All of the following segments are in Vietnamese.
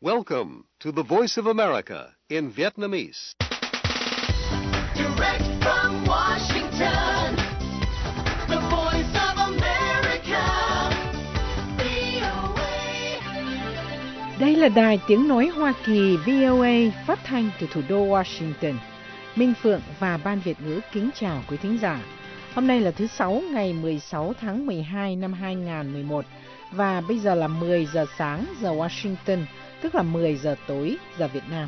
Welcome to the Voice of America in Vietnamese. Direct from Washington, the Voice of America, VOA. Đây là đài tiếng nói Hoa Kỳ VOA phát thanh từ thủ đô Washington. Minh Phượng và Ban Việt ngữ kính chào quý thính giả. Hôm nay là thứ Sáu ngày 16 tháng 12 năm 2011 và bây giờ là 10 giờ sáng giờ Washington, tức là 10 giờ tối giờ Việt Nam.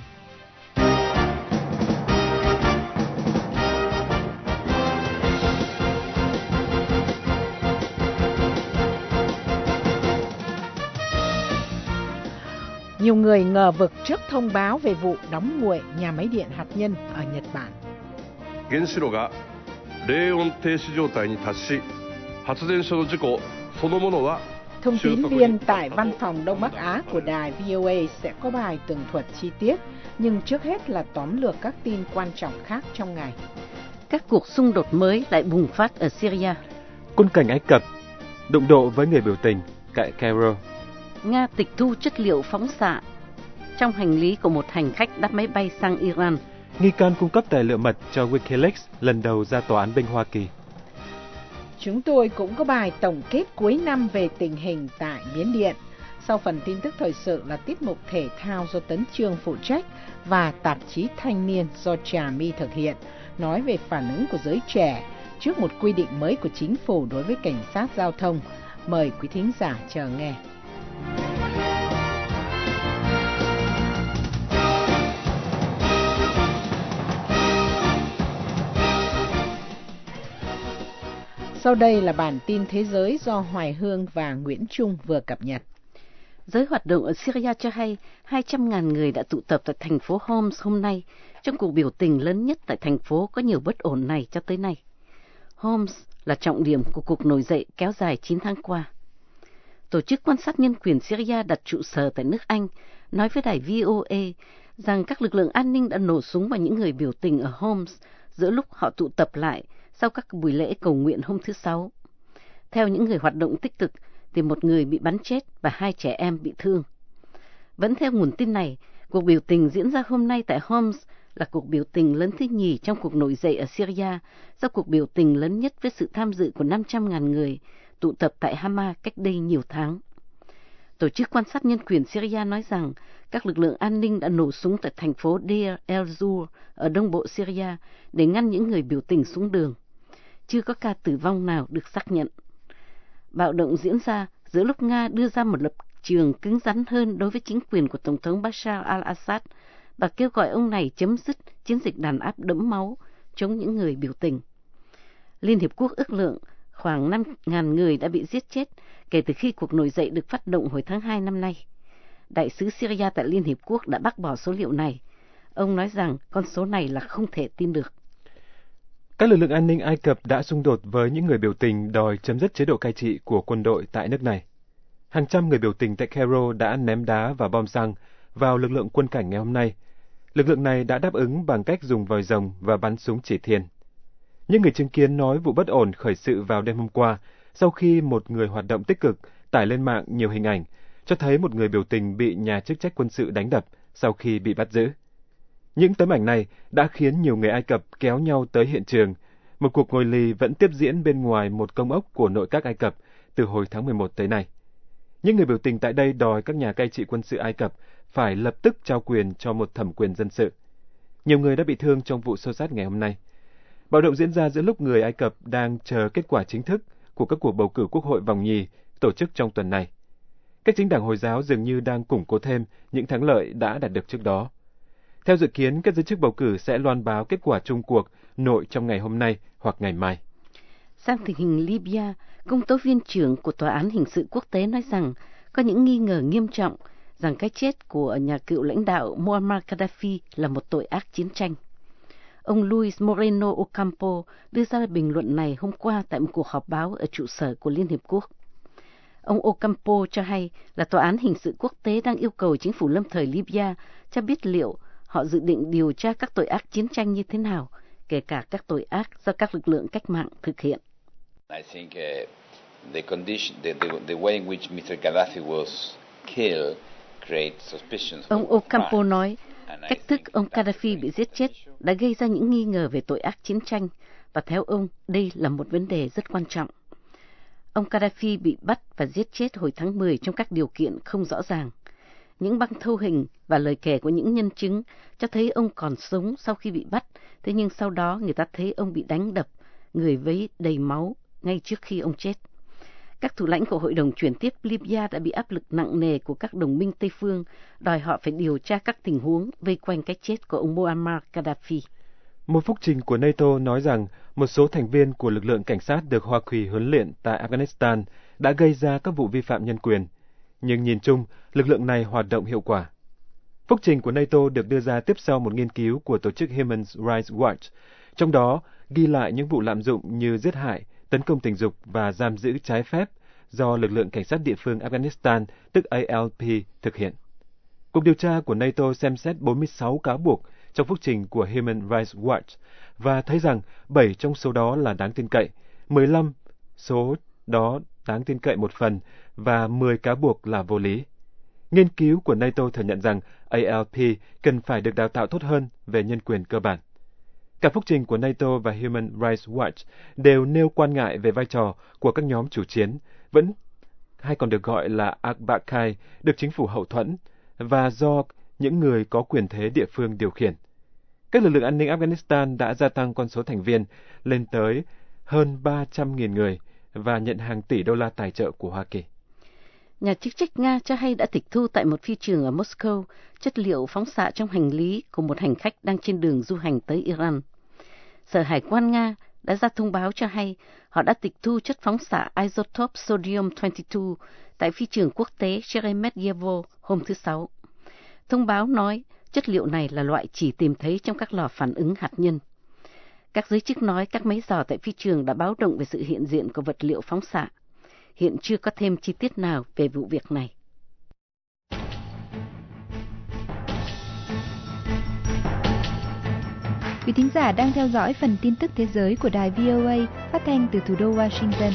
Nhiều người ngờ vực trước thông báo về vụ đóng nguội nhà máy điện hạt nhân ở Nhật Bản. 原子炉が冷温停止状態に達し、発電所の事故そのものは Thông tín viên tại Văn phòng Đông Bắc Á của đài VOA sẽ có bài tường thuật chi tiết, nhưng trước hết là tóm lược các tin quan trọng khác trong ngày. Các cuộc xung đột mới lại bùng phát ở Syria. Quân cảnh Ai Cập đụng độ với người biểu tình tại Cairo. Nga tịch thu chất liệu phóng xạ trong hành lý của một hành khách đáp máy bay sang Iran. Nghi can cung cấp tài liệu mật cho WikiLeaks lần đầu ra tòa án binh Hoa Kỳ. Chúng tôi cũng có bài tổng kết cuối năm về tình hình tại Miến Điện. Sau phần tin tức thời sự là tiết mục thể thao do Tấn Chương phụ trách và tạp chí Thanh niên do Trà My thực hiện, nói về phản ứng của giới trẻ trước một quy định mới của chính phủ đối với cảnh sát giao thông. Mời quý thính giả chờ nghe. Sau đây là bản tin thế giới do Hoài Hương và Nguyễn Trung vừa cập nhật. Giới hoạt động ở Syria cho hay 200.000 người đã tụ tập tại thành phố Homs hôm nay trong cuộc biểu tình lớn nhất tại thành phố có nhiều bất ổn này cho tới nay. Homs là trọng điểm của cuộc nổi dậy kéo dài 9 tháng qua. Tổ chức quan sát nhân quyền Syria đặt trụ sở tại nước Anh nói với đài VOA rằng các lực lượng an ninh đã nổ súng vào những người biểu tình ở Homs giữa lúc họ tụ tập lại sau các buổi lễ cầu nguyện hôm thứ Sáu. Theo những người hoạt động tích cực, thì một người bị bắn chết và 2 trẻ em bị thương. Vẫn theo nguồn tin này, cuộc biểu tình diễn ra hôm nay tại Homs là cuộc biểu tình lớn thứ nhì trong cuộc nổi dậy ở Syria, sau cuộc biểu tình lớn nhất với sự tham dự của 500.000 người tụ tập tại Hama cách đây nhiều tháng. Tổ chức quan sát nhân quyền Syria nói rằng các lực lượng an ninh đã nổ súng tại thành phố Deir el-Zur ở đông bộ Syria để ngăn những người biểu tình xuống đường. Chưa có ca tử vong nào được xác nhận. Bạo động diễn ra giữa lúc Nga đưa ra một lập trường cứng rắn hơn đối với chính quyền của Tổng thống Bashar al-Assad và kêu gọi ông này chấm dứt chiến dịch đàn áp đẫm máu chống những người biểu tình. Liên Hiệp Quốc ước lượng khoảng 5.000 người đã bị giết chết kể từ khi cuộc nổi dậy được phát động hồi tháng 2 năm nay. Đại sứ Syria tại Liên Hiệp Quốc đã bác bỏ số liệu này. Ông nói rằng con số này là không thể tin được. Các lực lượng an ninh Ai Cập đã xung đột với những người biểu tình đòi chấm dứt chế độ cai trị của quân đội tại nước này. Hàng trăm người biểu tình tại Cairo đã ném đá và bom xăng vào lực lượng quân cảnh ngày hôm nay. Lực lượng này đã đáp ứng bằng cách dùng vòi rồng và bắn súng chỉ thiên. Những người chứng kiến nói vụ bất ổn khởi sự vào đêm hôm qua sau khi một người hoạt động tích cực tải lên mạng nhiều hình ảnh cho thấy một người biểu tình bị nhà chức trách quân sự đánh đập sau khi bị bắt giữ. Những tấm ảnh này đã khiến nhiều người Ai Cập kéo nhau tới hiện trường. Một cuộc ngồi lì vẫn tiếp diễn bên ngoài một công ốc của nội các Ai Cập từ hồi tháng 11 tới nay. Những người biểu tình tại đây đòi các nhà cai trị quân sự Ai Cập phải lập tức trao quyền cho một thẩm quyền dân sự. Nhiều người đã bị thương trong vụ xô xát ngày hôm nay. Bạo động diễn ra giữa lúc người Ai Cập đang chờ kết quả chính thức của các cuộc bầu cử quốc hội vòng nhì tổ chức trong tuần này. Các chính đảng Hồi giáo dường như đang củng cố thêm những thắng lợi đã đạt được trước đó. Theo dự kiến, các giới chức bầu cử sẽ loan báo kết quả chung cuộc nội trong ngày hôm nay hoặc ngày mai. Sang tình hình Libya, công tố viên trưởng của Tòa án Hình sự Quốc tế nói rằng có những nghi ngờ nghiêm trọng rằng cái chết của nhà cựu lãnh đạo Muammar Gaddafi là một tội ác chiến tranh. Ông Luis Moreno Ocampo đưa ra bình luận này hôm qua tại một cuộc họp báo ở trụ sở của Liên Hiệp Quốc. Ông Ocampo cho hay là Tòa án Hình sự Quốc tế đang yêu cầu chính phủ lâm thời Libya cho biết liệu họ dự định điều tra các tội ác chiến tranh như thế nào, kể cả các tội ác do các lực lượng cách mạng thực hiện. I think the way in which Mr. Gaddafi was killed Ông Ocampo nói, cách thức ông Gaddafi bị giết chết đã gây ra những nghi ngờ về tội ác chiến tranh, và theo ông, đây là một vấn đề rất quan trọng. Ông Gaddafi bị bắt và giết chết hồi tháng 10 trong các điều kiện không rõ ràng. Những băng thâu hình và lời kể của những nhân chứng cho thấy ông còn sống sau khi bị bắt, thế nhưng sau đó người ta thấy ông bị đánh đập, người vấy đầy máu ngay trước khi ông chết. Các thủ lãnh của Hội đồng chuyển tiếp Libya đã bị áp lực nặng nề của các đồng minh Tây phương, đòi họ phải điều tra các tình huống vây quanh cái chết của ông Muammar Gaddafi. Một phúc trình của NATO nói rằng một số thành viên của lực lượng cảnh sát được Hoa Kỳ huấn luyện tại Afghanistan đã gây ra các vụ vi phạm nhân quyền, nhưng nhìn chung, lực lượng này hoạt động hiệu quả. Phúc trình của NATO được đưa ra tiếp sau một nghiên cứu của tổ chức Human Rights Watch, trong đó ghi lại những vụ lạm dụng như giết hại, tấn công tình dục và giam giữ trái phép do lực lượng cảnh sát địa phương Afghanistan, tức ALP, thực hiện. Cuộc điều tra của NATO xem xét 46 cáo buộc trong phúc trình của Human Rights Watch và thấy rằng 7 trong số đó là đáng tin cậy, 15 số đó đáng tin cậy một phần và 10 cáo buộc là vô lý. Nghiên cứu của NATO thừa nhận rằng ALP cần phải được đào tạo tốt hơn về nhân quyền cơ bản. Cả phúc trình của NATO và Human Rights Watch đều nêu quan ngại về vai trò của các nhóm chủ chiến, hay còn được gọi là Al-Baqi, được chính phủ hậu thuẫn, và do những người có quyền thế địa phương điều khiển. Các lực lượng an ninh Afghanistan đã gia tăng con số thành viên lên tới hơn 300.000 người và nhận hàng tỷ đô la tài trợ của Hoa Kỳ. Nhà chức trách Nga cho hay đã tịch thu tại một phi trường ở Moscow chất liệu phóng xạ trong hành lý của một hành khách đang trên đường du hành tới Iran. Sở Hải quan Nga đã ra thông báo cho hay họ đã tịch thu chất phóng xạ isotope sodium-22 tại phi trường quốc tế Sheremetyevo hôm thứ Sáu. Thông báo nói chất liệu này là loại chỉ tìm thấy trong các lò phản ứng hạt nhân. Các giới chức nói các máy dò tại phi trường đã báo động về sự hiện diện của vật liệu phóng xạ. Hiện chưa có thêm chi tiết nào về vụ việc này. Quý thính giả đang theo dõi phần tin tức thế giới của đài VOA phát thanh từ thủ đô Washington.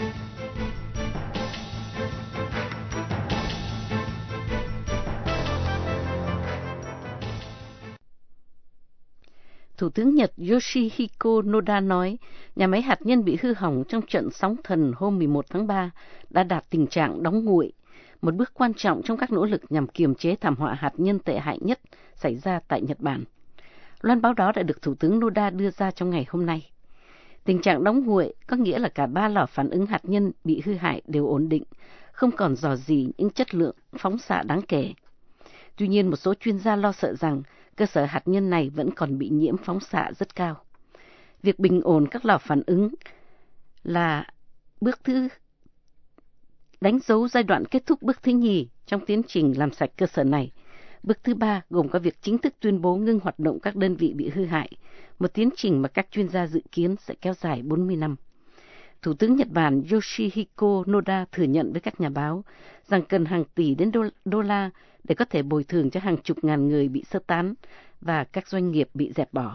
Thủ tướng Nhật Yoshihiko Noda nói nhà máy hạt nhân bị hư hỏng trong trận sóng thần hôm 11 tháng 3 đã đạt tình trạng đóng nguội, một bước quan trọng trong các nỗ lực nhằm kiềm chế thảm họa hạt nhân tệ hại nhất xảy ra tại Nhật Bản. Loan báo đó đã được Thủ tướng Noda đưa ra trong ngày hôm nay. Tình trạng đóng nguội có nghĩa là cả 3 lò phản ứng hạt nhân bị hư hại đều ổn định, không còn rò rỉ những chất lượng phóng xạ đáng kể. Tuy nhiên, một số chuyên gia lo sợ rằng cơ sở hạt nhân này vẫn còn bị nhiễm phóng xạ rất cao. Việc bình ổn các lò phản ứng là bước thứ đánh dấu giai đoạn kết thúc bước thứ nhì trong tiến trình làm sạch cơ sở này. Bước thứ 3 gồm có việc chính thức tuyên bố ngưng hoạt động các đơn vị bị hư hại, một tiến trình mà các chuyên gia dự kiến sẽ kéo dài 40 năm. Thủ tướng Nhật Bản Yoshihiko Noda thừa nhận với các nhà báo rằng cần hàng tỷ đến đô la để có thể bồi thường cho hàng chục ngàn người bị sơ tán và các doanh nghiệp bị dẹp bỏ.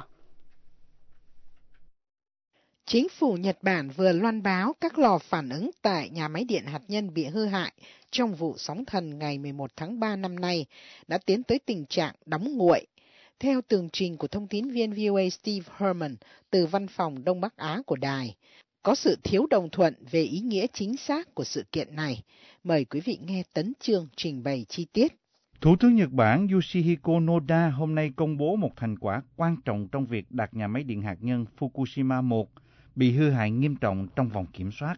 Chính phủ Nhật Bản vừa loan báo các lò phản ứng tại nhà máy điện hạt nhân bị hư hại trong vụ sóng thần ngày 11 tháng 3 năm nay đã tiến tới tình trạng đóng nguội. Theo tường trình của thông tín viên VOA Steve Herman từ văn phòng Đông Bắc Á của đài, có sự thiếu đồng thuận về ý nghĩa chính xác của sự kiện này. Mời quý vị nghe Tấn Chương trình bày chi tiết. Thủ tướng Nhật Bản Yoshihiko Noda hôm nay công bố một thành quả quan trọng trong việc đặt nhà máy điện hạt nhân Fukushima 1 bị hư hại nghiêm trọng trong vòng kiểm soát.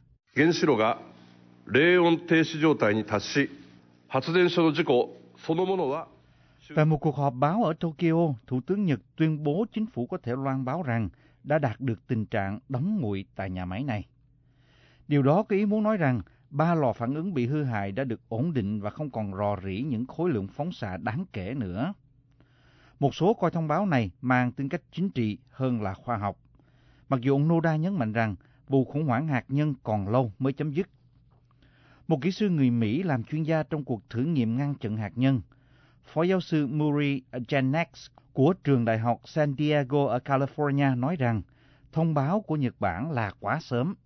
Tại một cuộc họp báo ở Tokyo, Thủ tướng Nhật tuyên bố chính phủ có thể loan báo rằng đã đạt được tình trạng đóng nguội tại nhà máy này. Điều đó có ý muốn nói rằng 3 lò phản ứng bị hư hại đã được ổn định và không còn rò rỉ những khối lượng phóng xạ đáng kể nữa. Một số coi thông báo này mang tính cách chính trị hơn là khoa học, mặc dù ông Noda nhấn mạnh rằng vụ khủng hoảng hạt nhân còn lâu mới chấm dứt. Một kỹ sư người Mỹ làm chuyên gia trong cuộc thử nghiệm ngăn chặn hạt nhân, Phó giáo sư Murray Janex của trường đại học San Diego ở California nói rằng thông báo của Nhật Bản là quá sớm.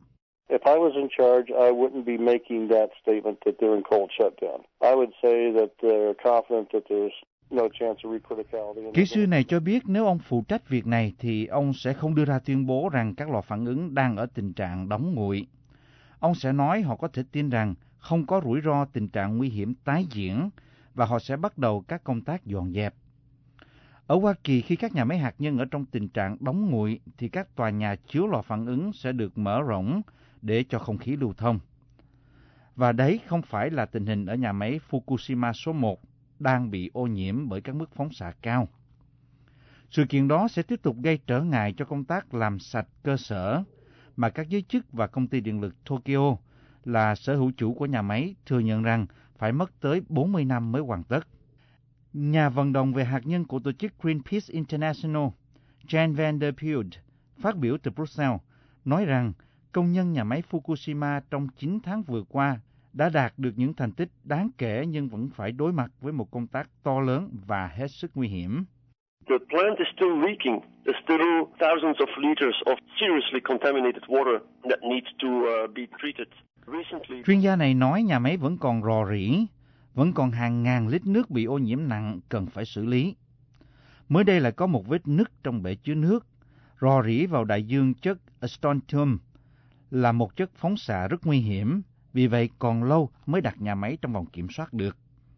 If I was in charge, I wouldn't be making that statement that they're in cold shutdown. I would say that they're confident that there's no chance of recriticality. Kỹ sư này cho biết nếu ông phụ trách việc này thì ông sẽ không đưa ra tuyên bố rằng các lò phản ứng đang ở tình trạng đóng nguội. Ông sẽ nói họ có thể tin rằng không có rủi ro tình trạng nguy hiểm tái diễn và họ sẽ bắt đầu các công tác dọn dẹp. Ở Hoa Kỳ, khi các nhà máy hạt nhân ở trong tình trạng đóng nguội thì các tòa nhà chứa lò phản ứng sẽ được mở rộng để cho không khí lưu thông. Và đấy không phải là tình hình ở nhà máy Fukushima số 1 đang bị ô nhiễm bởi các mức phóng xạ cao. Sự kiện đó sẽ tiếp tục gây trở ngại cho công tác làm sạch cơ sở mà các giới chức và công ty điện lực Tokyo là sở hữu chủ của nhà máy thừa nhận rằng phải mất tới 40 năm mới hoàn tất. Nhà vận động về hạt nhân của tổ chức Greenpeace International, Jan van der Pude, phát biểu từ Brussels, nói rằng công nhân nhà máy Fukushima trong 9 tháng vừa qua đã đạt được những thành tích đáng kể nhưng vẫn phải đối mặt với một công tác to lớn và hết sức nguy hiểm. The plant is still leaking. There's still thousands of liters of seriously contaminated water that needs to be treated. Chuyên gia này nói nhà máy vẫn còn rò rỉ, vẫn còn hàng ngàn lít nước bị ô nhiễm nặng cần phải xử lý. Mới đây lại có một vết nứt trong bể chứa nước, rò rỉ vào đại dương chất strontium là một chất phóng xạ rất nguy hiểm, vì vậy còn lâu mới đặt nhà máy trong vòng kiểm soát được.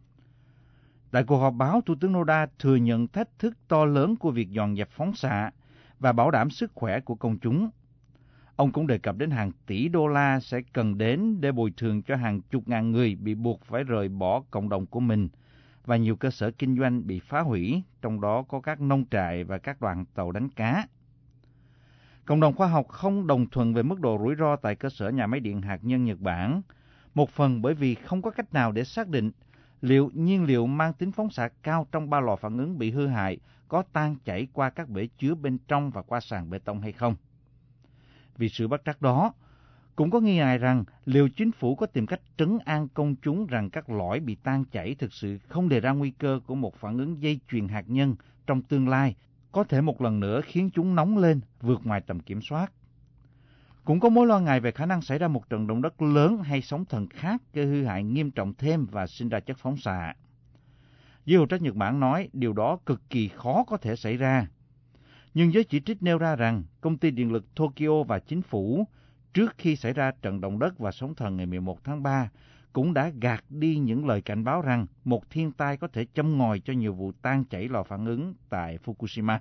Tại cuộc họp báo, Thủ tướng Noda thừa nhận thách thức to lớn của việc dọn dẹp phóng xạ và bảo đảm sức khỏe của công chúng. Ông cũng đề cập đến hàng tỷ đô la sẽ cần đến để bồi thường cho hàng chục ngàn người bị buộc phải rời bỏ cộng đồng của mình và nhiều cơ sở kinh doanh bị phá hủy, trong đó có các nông trại và các đoàn tàu đánh cá. Cộng đồng khoa học không đồng thuận về mức độ rủi ro tại cơ sở nhà máy điện hạt nhân Nhật Bản, một phần bởi vì không có cách nào để xác định liệu nhiên liệu mang tính phóng xạ cao trong 3 lò phản ứng bị hư hại có tan chảy qua các bể chứa bên trong và qua sàn bê tông hay không. Vì sự bất trắc đó, cũng có nghi ngại rằng liệu chính phủ có tìm cách trấn an công chúng rằng các lõi bị tan chảy thực sự không đề ra nguy cơ của một phản ứng dây chuyền hạt nhân trong tương lai, có thể một lần nữa khiến chúng nóng lên vượt ngoài tầm kiểm soát. Cũng có mối lo ngại về khả năng xảy ra một trận động đất lớn hay sóng thần khác gây hư hại nghiêm trọng thêm và sinh ra chất phóng xạ. Giới hữu trách Nhật Bản nói điều đó cực kỳ khó có thể xảy ra. Nhưng giới chỉ trích nêu ra rằng công ty điện lực Tokyo và chính phủ trước khi xảy ra trận động đất và sóng thần ngày 11 tháng 3 cũng đã gạt đi những lời cảnh báo rằng một thiên tai có thể châm ngòi cho nhiều vụ tan chảy lò phản ứng tại Fukushima.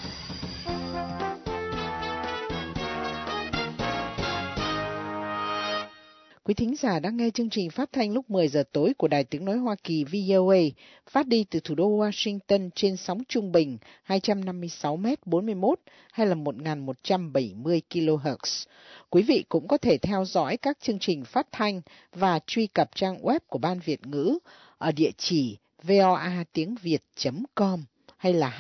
Quý thính giả đang nghe chương trình phát thanh lúc 10 giờ tối của Đài Tiếng Nói Hoa Kỳ VOA, phát đi từ thủ đô Washington trên sóng trung bình 256m41 hay là 1170 kHz. Quý vị cũng có thể theo dõi các chương trình phát thanh và truy cập trang web của Ban Việt ngữ ở địa chỉ voatiengviet.com hay là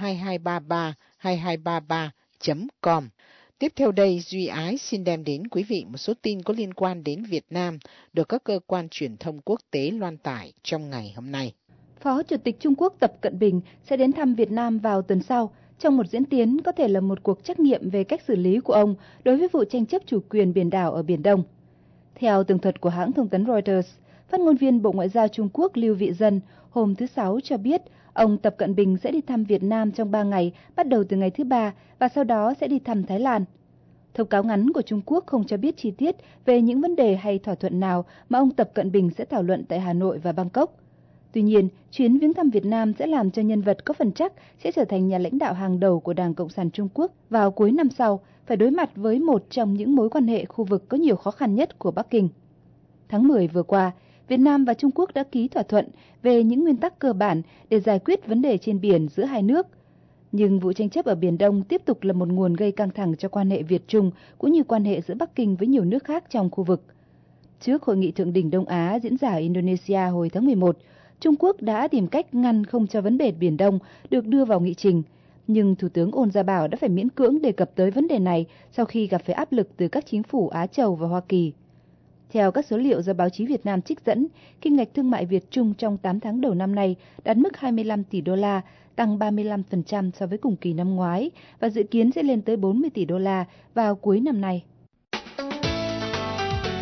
2233-2233.com. Tiếp theo đây, Duy Ái xin đem đến quý vị một số tin có liên quan đến Việt Nam được các cơ quan truyền thông quốc tế loan tải trong ngày hôm nay. Phó Chủ tịch Trung Quốc Tập Cận Bình sẽ đến thăm Việt Nam vào tuần sau, trong một diễn tiến có thể là một cuộc trắc nghiệm về cách xử lý của ông đối với vụ tranh chấp chủ quyền biển đảo ở Biển Đông. Theo tường thuật của hãng thông tấn Reuters, phát ngôn viên Bộ Ngoại giao Trung Quốc Lưu Vị Dân hôm thứ Sáu cho biết ông Tập Cận Bình sẽ đi thăm Việt Nam trong 3 ngày, bắt đầu từ ngày thứ Ba và sau đó sẽ đi thăm Thái Lan. Thông cáo ngắn của Trung Quốc không cho biết chi tiết về những vấn đề hay thỏa thuận nào mà ông Tập Cận Bình sẽ thảo luận tại Hà Nội và Bangkok. Tuy nhiên, chuyến viếng thăm Việt Nam sẽ làm cho nhân vật có phần chắc sẽ trở thành nhà lãnh đạo hàng đầu của Đảng Cộng sản Trung Quốc vào cuối năm sau, phải đối mặt với một trong những mối quan hệ khu vực có nhiều khó khăn nhất của Bắc Kinh. Tháng 10 vừa qua, Việt Nam và Trung Quốc đã ký thỏa thuận về những nguyên tắc cơ bản để giải quyết vấn đề trên biển giữa hai nước. Nhưng vụ tranh chấp ở Biển Đông tiếp tục là một nguồn gây căng thẳng cho quan hệ Việt-Trung cũng như quan hệ giữa Bắc Kinh với nhiều nước khác trong khu vực. Trước Hội nghị Thượng đỉnh Đông Á diễn ra ở Indonesia hồi tháng 11, Trung Quốc đã tìm cách ngăn không cho vấn đề Biển Đông được đưa vào nghị trình. Nhưng Thủ tướng Ôn Gia Bảo đã phải miễn cưỡng đề cập tới vấn đề này sau khi gặp phải áp lực từ các chính phủ Á Châu và Hoa Kỳ. Theo các số liệu do báo chí Việt Nam trích dẫn, kim ngạch thương mại Việt-Trung trong 8 tháng đầu năm nay đạt mức 25 tỷ đô la, tăng 35% so với cùng kỳ năm ngoái và dự kiến sẽ lên tới 40 tỷ đô la vào cuối năm nay.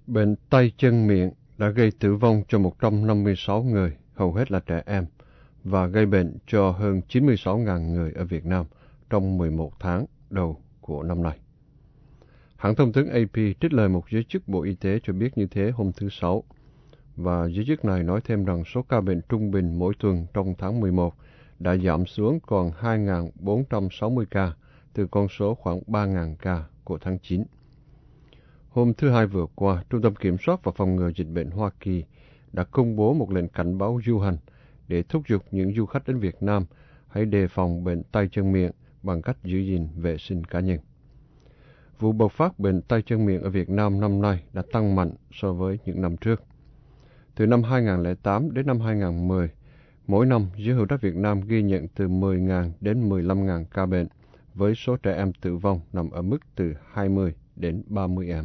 Bệnh tay chân miệng đã gây tử vong cho 156 người, hầu hết là trẻ em, và gây bệnh cho hơn 96.000 người ở Việt Nam trong 11 tháng đầu của năm nay. Hãng thông tấn AP trích lời một giới chức Bộ Y tế cho biết như thế hôm thứ Sáu, và giới chức này nói thêm rằng số ca bệnh trung bình mỗi tuần trong tháng 11 đã giảm xuống còn 2.460 ca từ con số khoảng 3.000 ca của tháng 9. Hôm thứ Hai vừa qua, Trung tâm Kiểm soát và Phòng ngừa Dịch bệnh Hoa Kỳ đã công bố một lệnh cảnh báo du hành để thúc giục những du khách đến Việt Nam hãy đề phòng bệnh tay chân miệng bằng cách giữ gìn vệ sinh cá nhân. Vụ bộc phát bệnh tay chân miệng ở Việt Nam năm nay đã tăng mạnh so với những năm trước. Từ năm 2008 đến năm 2010, mỗi năm giới hữu trách Việt Nam ghi nhận từ 10.000 đến 15.000 ca bệnh, với số trẻ em tử vong nằm ở mức từ 20 đến 30 em.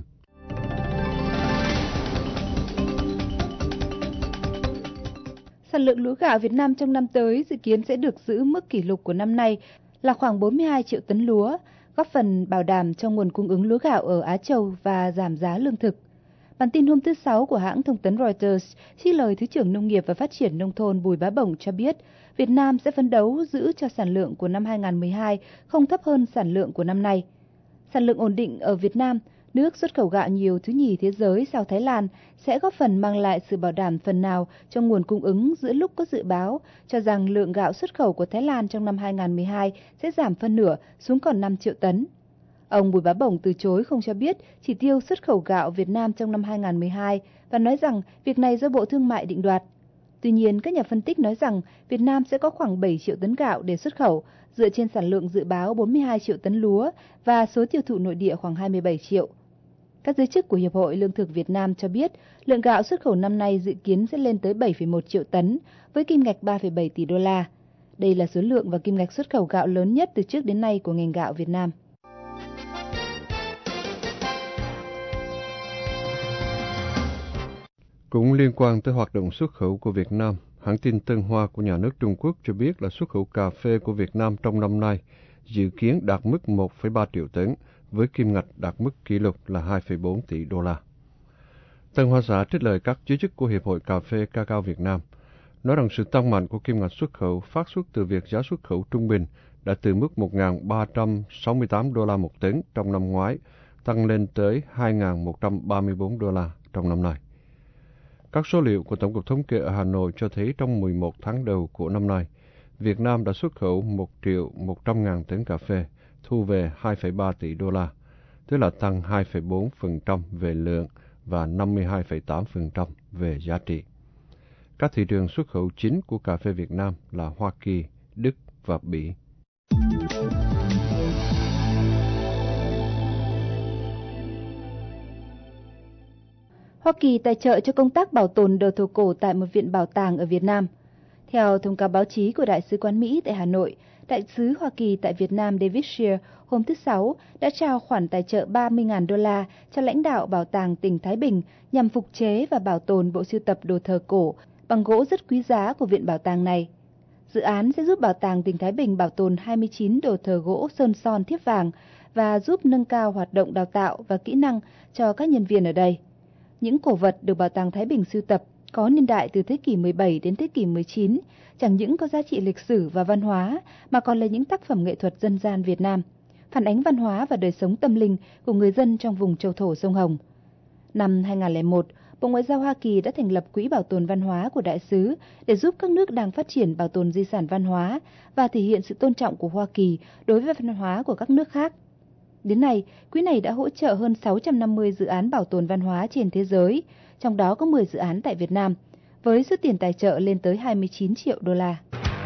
Sản lượng lúa gạo Việt Nam trong năm tới dự kiến sẽ được giữ mức kỷ lục của năm nay là khoảng 42 triệu tấn lúa, góp phần bảo đảm cho nguồn cung ứng lúa gạo ở Á Châu và giảm giá lương thực. Bản tin hôm thứ Sáu của hãng thông tấn Reuters trích lời Thứ trưởng Nông nghiệp và Phát triển Nông thôn Bùi Bá Bổng cho biết, Việt Nam sẽ phấn đấu giữ cho sản lượng của năm 2012 không thấp hơn sản lượng của năm nay. Sản lượng ổn định ở Việt Nam, nước xuất khẩu gạo nhiều thứ nhì thế giới sau Thái Lan, sẽ góp phần mang lại sự bảo đảm phần nào cho nguồn cung ứng giữa lúc có dự báo cho rằng lượng gạo xuất khẩu của Thái Lan trong năm 2012 sẽ giảm phân nửa xuống còn 5 triệu tấn. Ông Bùi Bá Bổng từ chối không cho biết chỉ tiêu xuất khẩu gạo Việt Nam trong năm 2012 và nói rằng việc này do Bộ Thương mại định đoạt. Tuy nhiên, các nhà phân tích nói rằng Việt Nam sẽ có khoảng 7 triệu tấn gạo để xuất khẩu, dựa trên sản lượng dự báo 42 triệu tấn lúa và số tiêu thụ nội địa khoảng 27 triệu. Các giới chức của Hiệp hội Lương thực Việt Nam cho biết lượng gạo xuất khẩu năm nay dự kiến sẽ lên tới 7,1 triệu tấn với kim ngạch 3,7 tỷ đô la. Đây là số lượng và kim ngạch xuất khẩu gạo lớn nhất từ trước đến nay của ngành gạo Việt Nam. Cũng liên quan tới hoạt động xuất khẩu của Việt Nam, hãng tin Tân Hoa của nhà nước Trung Quốc cho biết là xuất khẩu cà phê của Việt Nam trong năm nay dự kiến đạt mức 1,3 triệu tấn, với kim ngạch đạt mức kỷ lục là 2,4 tỷ đô la. Tân Hoa xã trích lời các giới chức của Hiệp hội Cà phê Cacao Việt Nam, nói rằng sự tăng mạnh của kim ngạch xuất khẩu phát xuất từ việc giá xuất khẩu trung bình đã từ mức 1.368 đô la một tấn trong năm ngoái, tăng lên tới 2.134 đô la trong năm nay. Các số liệu của Tổng cục Thống kê ở Hà Nội cho thấy trong 11 tháng đầu của năm nay, Việt Nam đã xuất khẩu 1.100.000 tấn cà phê, thu về 2,3 tỷ đô la, tức là tăng 2,4% về lượng và 52,8% về giá trị. Các thị trường xuất khẩu chính của cà phê Việt Nam là Hoa Kỳ, Đức và Bỉ. Hoa Kỳ tài trợ cho công tác bảo tồn đồ thổ cổ tại một viện bảo tàng ở Việt Nam. Theo thông cáo báo chí của Đại sứ quán Mỹ tại Hà Nội, Đại sứ Hoa Kỳ tại Việt Nam David Shear hôm thứ Sáu đã trao khoản tài trợ 30.000 đô la cho lãnh đạo Bảo tàng tỉnh Thái Bình nhằm phục chế và bảo tồn bộ sưu tập đồ thờ cổ bằng gỗ rất quý giá của viện bảo tàng này. Dự án sẽ giúp Bảo tàng tỉnh Thái Bình bảo tồn 29 đồ thờ gỗ sơn son thiếp vàng và giúp nâng cao hoạt động đào tạo và kỹ năng cho các nhân viên ở đây. Những cổ vật được Bảo tàng Thái Bình sưu tập có niên đại từ thế kỷ 17 đến thế kỷ 19, chẳng những có giá trị lịch sử và văn hóa mà còn là những tác phẩm nghệ thuật dân gian Việt Nam, phản ánh văn hóa và đời sống tâm linh của người dân trong vùng châu thổ sông Hồng. Năm 2001, Bộ Ngoại giao Hoa Kỳ đã thành lập Quỹ Bảo tồn Văn hóa của Đại sứ để giúp các nước đang phát triển bảo tồn di sản văn hóa và thể hiện sự tôn trọng của Hoa Kỳ đối với văn hóa của các nước khác. Đến nay, quỹ này đã hỗ trợ hơn 650 dự án bảo tồn văn hóa trên thế giới, trong đó có 10 dự án tại Việt Nam, với số tiền tài trợ lên tới 29 triệu đô la.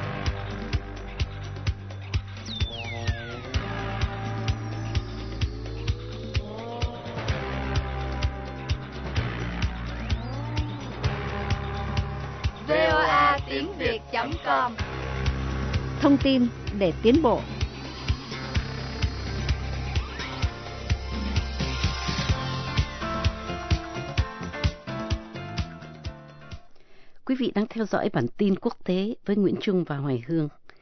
VOA tiếng Việt.com Thông tin để tiến bộ. Quý vị đang theo dõi bản tin quốc tế với Nguyễn Trung và Hoài Hương.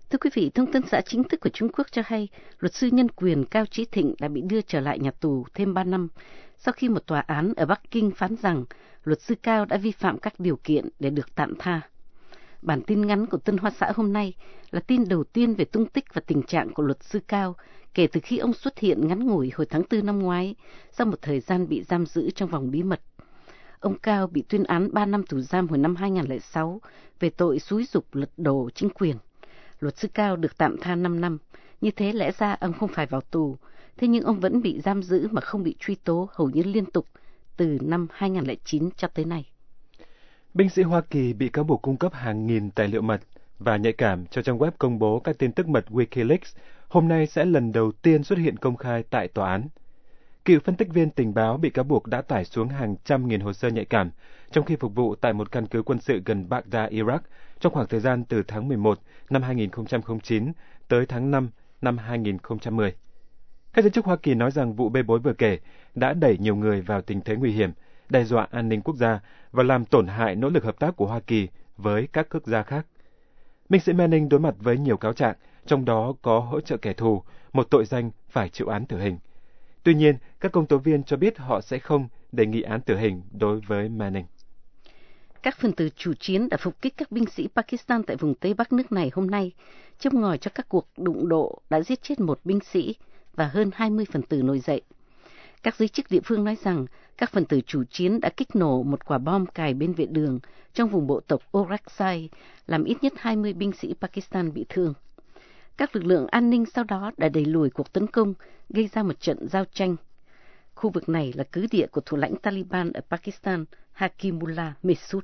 Thưa quý vị, thông tấn xã chính thức của Trung Quốc cho hay luật sư nhân quyền Cao Chí Thịnh đã bị đưa trở lại nhà tù thêm 3 năm sau khi một tòa án ở Bắc Kinh phán rằng luật sư Cao đã vi phạm các điều kiện để được tạm tha. Bản tin ngắn của Tân Hoa Xã hôm nay là tin đầu tiên về tung tích và tình trạng của luật sư Cao kể từ khi ông xuất hiện ngắn ngủi hồi tháng 4 năm ngoái sau một thời gian bị giam giữ trong vòng bí mật. Ông Cao bị tuyên án 3 năm tù giam hồi năm 2006 về tội xúi giục lật đổ chính quyền. Luật sư Cao được tạm tha 5 năm, như thế lẽ ra ông không phải vào tù, thế nhưng ông vẫn bị giam giữ mà không bị truy tố hầu như liên tục từ năm 2009 cho tới nay. Binh sĩ Hoa Kỳ bị cáo buộc cung cấp hàng nghìn tài liệu mật và nhạy cảm cho trang web công bố các tin tức mật Wikileaks hôm nay sẽ lần đầu tiên xuất hiện công khai tại tòa án. Cựu phân tích viên tình báo bị cáo buộc đã tải xuống hàng trăm nghìn hồ sơ nhạy cảm trong khi phục vụ tại một căn cứ quân sự gần Baghdad, Iraq trong khoảng thời gian từ tháng 11 năm 2009 tới tháng 5 năm 2010. Các giới chức Hoa Kỳ nói rằng vụ bê bối vừa kể đã đẩy nhiều người vào tình thế nguy hiểm, đe dọa an ninh quốc gia và làm tổn hại nỗ lực hợp tác của Hoa Kỳ với các quốc gia khác. Binh sĩ Manning đối mặt với nhiều cáo trạng, trong đó có hỗ trợ kẻ thù, một tội danh phải chịu án tử hình. Tuy nhiên, các công tố viên cho biết họ sẽ không đề nghị án tử hình đối với Manning. Các phần tử chủ chiến đã phục kích các binh sĩ Pakistan tại vùng Tây Bắc nước này hôm nay, trông ngòi cho các cuộc đụng độ đã giết chết một binh sĩ và hơn 20 phần tử nổi dậy. Các giới chức địa phương nói rằng các phần tử chủ chiến đã kích nổ một quả bom cài bên vệ đường trong vùng bộ tộc Orakzai, làm ít nhất 20 binh sĩ Pakistan bị thương. Các lực lượng an ninh sau đó đã đẩy lùi cuộc tấn công, gây ra một trận giao tranh. Khu vực này là cứ địa của thủ lãnh Taliban ở Pakistan, Hakimullah Masood.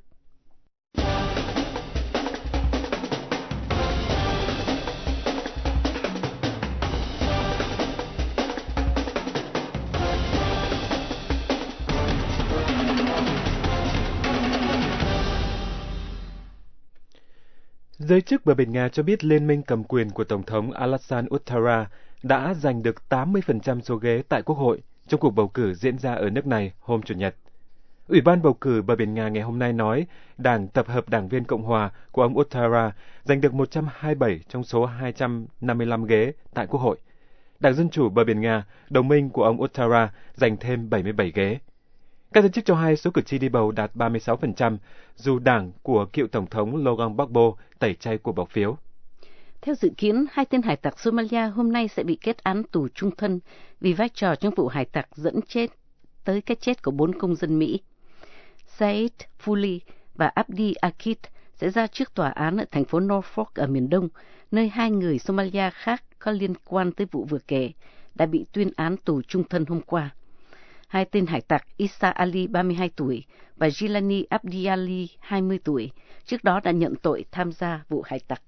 Giới chức bờ biển Nga cho biết liên minh cầm quyền của Tổng thống Alassane Ouattara đã giành được 80% số ghế tại Quốc hội trong cuộc bầu cử diễn ra ở nước này hôm Chủ nhật. Ủy ban bầu cử bờ biển Nga ngày hôm nay nói Đảng Tập hợp Đảng viên Cộng hòa của ông Ouattara giành được 127 trong số 255 ghế tại Quốc hội. Đảng Dân chủ bờ biển Nga, đồng minh của ông Ouattara, giành thêm 77 ghế. Các giới chức cho hay số cử tri đi bầu đạt 36%, dù đảng của cựu Tổng thống Laurent Gbagbo tẩy chay cuộc bỏ phiếu. Theo dự kiến, 2 tên hải tặc Somalia hôm nay sẽ bị kết án tù trung thân vì vai trò trong vụ hải tặc dẫn tới cái chết của 4 công dân Mỹ. Said Fuli và Abdi Akit sẽ ra trước tòa án ở thành phố Norfolk ở miền Đông, nơi 2 người Somalia khác có liên quan tới vụ vừa kể đã bị tuyên án tù trung thân hôm qua. 2 tên hải tặc Isa Ali 32 tuổi và Jilani Abdi Ali 20 tuổi trước đó đã nhận tội tham gia vụ hải tặc.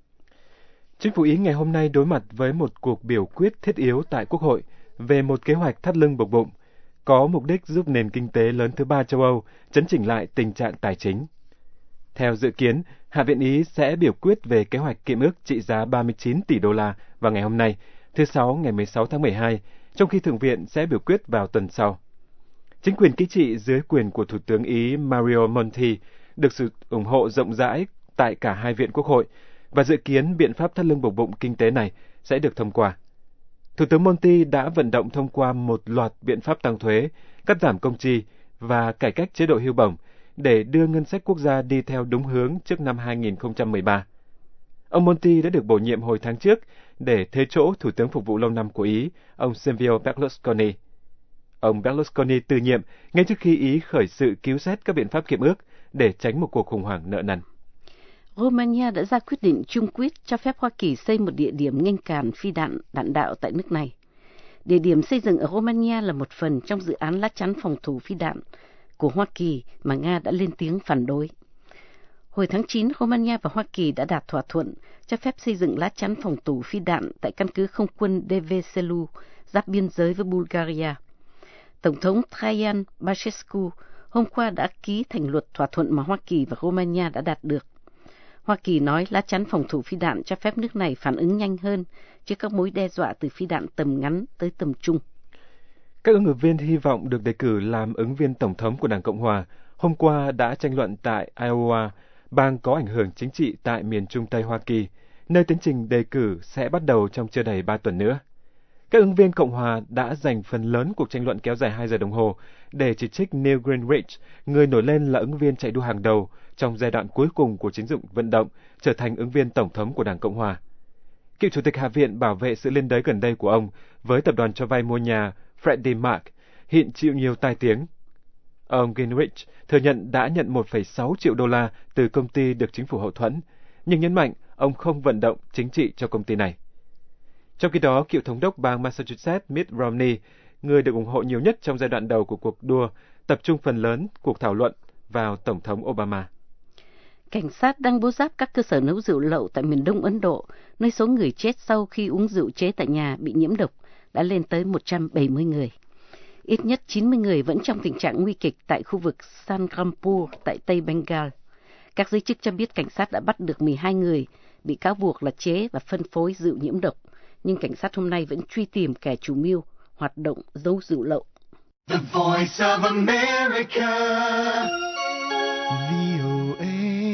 Chính phủ Ý ngày hôm nay đối mặt với một cuộc biểu quyết thiết yếu tại Quốc hội về một kế hoạch thắt lưng buộc bụng, có mục đích giúp nền kinh tế lớn thứ 3 châu Âu chấn chỉnh lại tình trạng tài chính. Theo dự kiến, Hạ viện Ý sẽ biểu quyết về kế hoạch kiệm ước trị giá 39 tỷ đô la vào ngày hôm nay, thứ Sáu ngày 16 tháng 12, trong khi Thượng viện sẽ biểu quyết vào tuần sau. Chính quyền kỹ trị dưới quyền của Thủ tướng Ý Mario Monti được sự ủng hộ rộng rãi tại cả hai viện Quốc hội, và dự kiến biện pháp thắt lưng buộc bụng kinh tế này sẽ được thông qua. Thủ tướng Monti đã vận động thông qua một loạt biện pháp tăng thuế, cắt giảm công chi và cải cách chế độ hưu bổng để đưa ngân sách quốc gia đi theo đúng hướng trước năm 2013. Ông Monti đã được bổ nhiệm hồi tháng trước để thế chỗ Thủ tướng phục vụ lâu năm của Ý, ông Silvio Berlusconi. Ông Berlusconi từ nhiệm ngay trước khi Ý khởi sự cứu xét các biện pháp kiệm ước để tránh một cuộc khủng hoảng nợ nần. Romania đã ra quyết định chung quyết cho phép Hoa Kỳ xây một địa điểm nghênh càn phi đạn đạo tại nước này. Địa điểm xây dựng ở Romania là một phần trong dự án lá chắn phòng thủ phi đạn của Hoa Kỳ mà Nga đã lên tiếng phản đối. Hồi tháng 9, Romania và Hoa Kỳ đã đạt thỏa thuận cho phép xây dựng lá chắn phòng thủ phi đạn tại căn cứ không quân Deveselu, giáp biên giới với Bulgaria. Tổng thống Traian Băsescu hôm qua đã ký thành luật thỏa thuận mà Hoa Kỳ và Romania đã đạt được. Hoa Kỳ nói lá chắn phòng thủ phi đạn cho phép nước này phản ứng nhanh hơn trước các mối đe dọa từ phi đạn tầm ngắn tới tầm trung. Các ứng cử viên hy vọng được đề cử làm ứng viên tổng thống của Đảng Cộng Hòa hôm qua đã tranh luận tại Iowa, bang có ảnh hưởng chính trị tại miền Trung Tây Hoa Kỳ, nơi tiến trình đề cử sẽ bắt đầu trong chưa đầy 3 tuần nữa. Các ứng viên Cộng hòa đã dành phần lớn cuộc tranh luận kéo dài 2 giờ đồng hồ để chỉ trích Newt Gingrich, người nổi lên là ứng viên chạy đua hàng đầu trong giai đoạn cuối cùng của chiến dịch vận động trở thành ứng viên tổng thống của Đảng Cộng hòa. Cựu Chủ tịch Hạ viện bảo vệ sự liên đới gần đây của ông với tập đoàn cho vay mua nhà Freddie Mac hiện chịu nhiều tai tiếng. Ông Gingrich thừa nhận đã nhận 1,6 triệu đô la từ công ty được chính phủ hậu thuẫn, nhưng nhấn mạnh ông không vận động chính trị cho công ty này. Trong khi đó, cựu thống đốc bang Massachusetts Mitt Romney, người được ủng hộ nhiều nhất trong giai đoạn đầu của cuộc đua, tập trung phần lớn cuộc thảo luận vào Tổng thống Obama. Cảnh sát đang bố ráp các cơ sở nấu rượu lậu tại miền đông Ấn Độ, nơi số người chết sau khi uống rượu chế tại nhà bị nhiễm độc đã lên tới 170 người. Ít nhất 90 người vẫn trong tình trạng nguy kịch tại khu vực Sangrampur tại Tây Bengal. Các giới chức cho biết cảnh sát đã bắt được 12 người bị cáo buộc là chế và phân phối rượu nhiễm độc, nhưng cảnh sát hôm nay vẫn truy tìm kẻ chủ mưu hoạt động giấu rượu lậu. The Voice of America. VOA.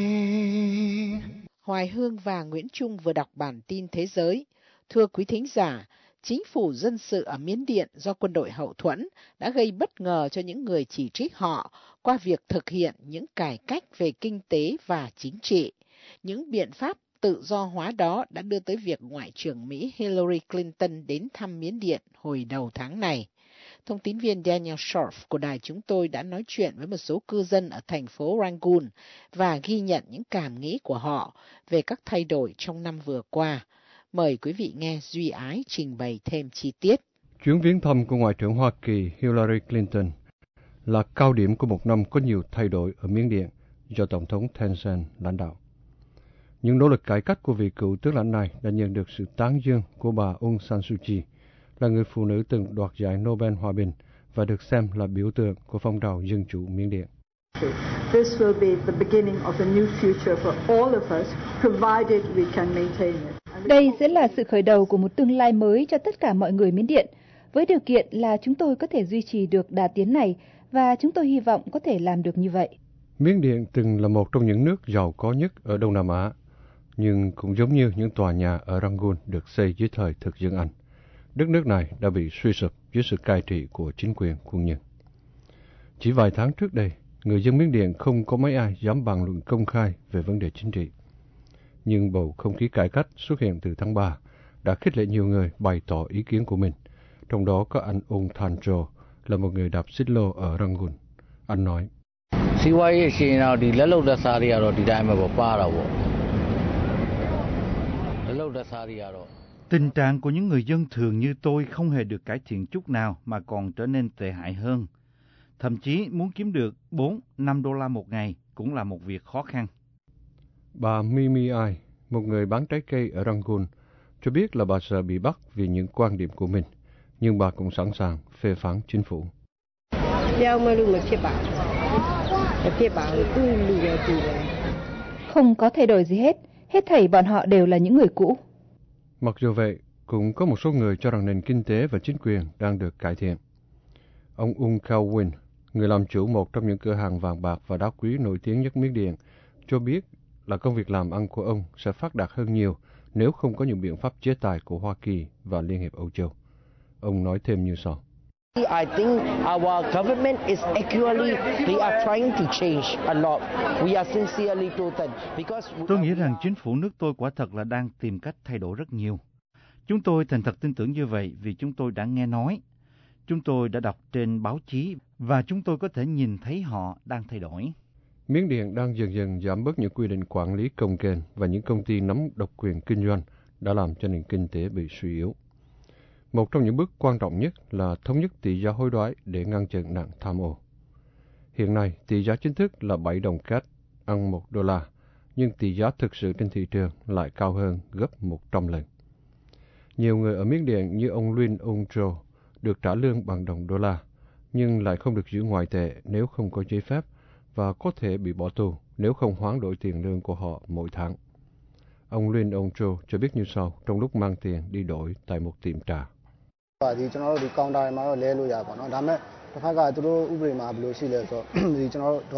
Hoài Hương và Nguyễn Trung vừa đọc bản tin thế giới. Thưa quý thính giả, chính phủ dân sự ở Miến Điện do quân đội hậu thuẫn đã gây bất ngờ cho những người chỉ trích họ qua việc thực hiện những cải cách về kinh tế và chính trị. Những biện pháp tự do hóa đó đã đưa tới việc Ngoại trưởng Mỹ Hillary Clinton đến thăm Miến Điện hồi đầu tháng này. Thông tín viên Daniel Scharf của đài chúng tôi đã nói chuyện với một số cư dân ở thành phố Rangoon và ghi nhận những cảm nghĩ của họ về các thay đổi trong năm vừa qua. Mời quý vị nghe Duy Ái trình bày thêm chi tiết. Chuyến viếng thăm của Ngoại trưởng Hoa Kỳ Hillary Clinton là cao điểm của một năm có nhiều thay đổi ở Miến Điện do Tổng thống Thein Sein lãnh đạo. Những nỗ lực cải cách của vị cựu tướng lãnh này đã nhận được sự tán dương của bà Aung San Suu Kyi, là người phụ nữ từng đoạt giải Nobel Hòa bình và được xem là biểu tượng của phong trào dân chủ Miến Điện. This will be the beginning of a new future for all of us, provided we can maintain it. Đây sẽ là sự khởi đầu của một tương lai mới cho tất cả mọi người Miến Điện, với điều kiện là chúng tôi có thể duy trì được đà tiến này, và chúng tôi hy vọng có thể làm được như vậy. Miến Điện từng là một trong những nước giàu có nhất ở Đông Nam Á, nhưng cũng giống như những tòa nhà ở Rangoon được xây dưới thời thực dân Anh, đất nước này đã bị suy sụp dưới sự cai trị của chính quyền quân nhân. Chỉ vài tháng trước đây, người dân Miến Điện không có mấy ai dám bàn luận công khai về vấn đề chính trị. Nhưng bầu không khí cải cách xuất hiện từ tháng 3 đã khích lệ nhiều người bày tỏ ý kiến của mình, trong đó có anh Ung Than Jo, là một người đạp xích lô ở Rangoon. Anh nói, tình trạng của những người dân thường như tôi không hề được cải thiện chút nào mà còn trở nên tệ hại hơn. Thậm chí muốn kiếm được 4-5 đô la một ngày cũng là một việc khó khăn. Bà Mimi Ai, một người bán trái cây ở Rangoon, cho biết là bà sợ bị bắt vì những quan điểm của mình, nhưng bà cũng sẵn sàng phê phán chính phủ. Không có thay đổi gì hết thảy bọn họ đều là những người cũ. Mặc dù vậy, cũng có một số người cho rằng nền kinh tế và chính quyền đang được cải thiện. Ông Ung Kao Win, người làm chủ một trong những cửa hàng vàng bạc và đá quý nổi tiếng nhất Miến Điện, cho biết là công việc làm ăn của ông sẽ phát đạt hơn nhiều nếu không có những biện pháp chế tài của Hoa Kỳ và Liên hiệp Âu Châu. Ông nói thêm như sau. I think our government is actually, they are trying to change a lot. We are sincerely told that because tôi nghĩ rằng chính phủ nước tôi quả thật là đang tìm cách thay đổi rất nhiều. Chúng tôi thành thật tin tưởng như vậy vì chúng tôi đã nghe nói, chúng tôi đã đọc trên báo chí và chúng tôi có thể nhìn thấy họ đang thay đổi. Miến Điện đang dần dần giảm bớt những quy định quản lý công kênh và những công ty nắm độc quyền kinh doanh đã làm cho nền kinh tế bị suy yếu. Một trong những bước quan trọng nhất là thống nhất tỷ giá hối đoái để ngăn chặn nạn tham ô. Hiện nay, tỷ giá chính thức là 7 đồng cát, ăn 1 đô la, nhưng tỷ giá thực sự trên thị trường lại cao hơn gấp 100 lần. Nhiều người ở Miến Điện như ông Luyên Ung Jo được trả lương bằng đồng đô la, nhưng lại không được giữ ngoại tệ nếu không có giấy phép và có thể bị bỏ tù nếu không hoán đổi tiền lương của họ mỗi tháng. Ông Luyên Ung Jo cho biết như sau trong lúc mang tiền đi đổi tại một tiệm trà.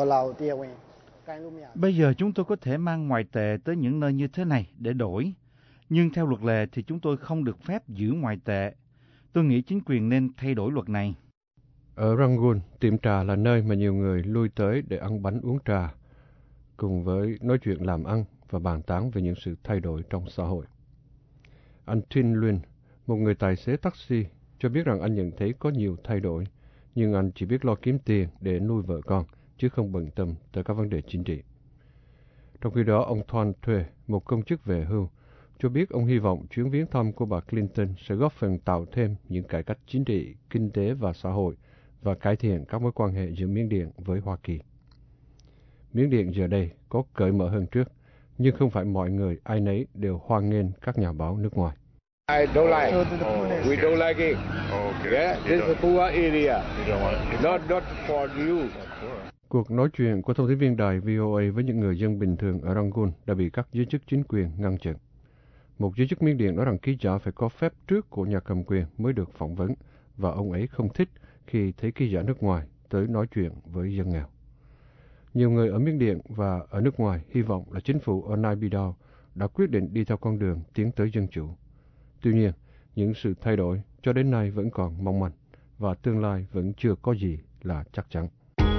Bây giờ chúng tôi có thể mang ngoại tệ tới những nơi như thế này để đổi. Nhưng theo luật lệ thì chúng tôi không được phép giữ ngoại tệ. Tôi nghĩ chính quyền nên thay đổi luật này. Ở Rangoon, tiệm trà là nơi mà nhiều người lui tới để ăn bánh uống trà, cùng với nói chuyện làm ăn và bàn tán về những sự thay đổi trong xã hội. Anh Tin Luyên, một người tài xế taxi, cho biết rằng anh nhận thấy có nhiều thay đổi, nhưng anh chỉ biết lo kiếm tiền để nuôi vợ con, chứ không bận tâm tới các vấn đề chính trị. Trong khi đó, ông Thoan Thuê, một công chức về hưu, cho biết ông hy vọng chuyến viếng thăm của bà Clinton sẽ góp phần tạo thêm những cải cách chính trị, kinh tế và xã hội và cải thiện các mối quan hệ giữa Miến Điện với Hoa Kỳ. Miến Điện giờ đây có cởi mở hơn trước, nhưng không phải mọi người ai nấy đều hoan nghênh các nhà báo nước ngoài. I don't like. We don't like it. Yeah, this is a poor area. Not for you. Cuộc nói chuyện của thông tin viên đài VOA với những người dân bình thường ở Rangoon đã bị các giới chức chính quyền ngăn chặn. Một giới chức Miến Điện nói rằng ký giả phải có phép trước của nhà cầm quyền mới được phỏng vấn, và ông ấy không thích khi thấy ký giả nước ngoài tới nói chuyện với dân nghèo. Nhiều người ở Miến Điện và ở nước ngoài hy vọng là chính phủ ở Nay Pyi Taw đã quyết định đi theo con đường tiến tới dân chủ. Tuy nhiên, những sự thay đổi cho đến nay vẫn còn mong manh, và tương lai vẫn chưa có gì là chắc chắn.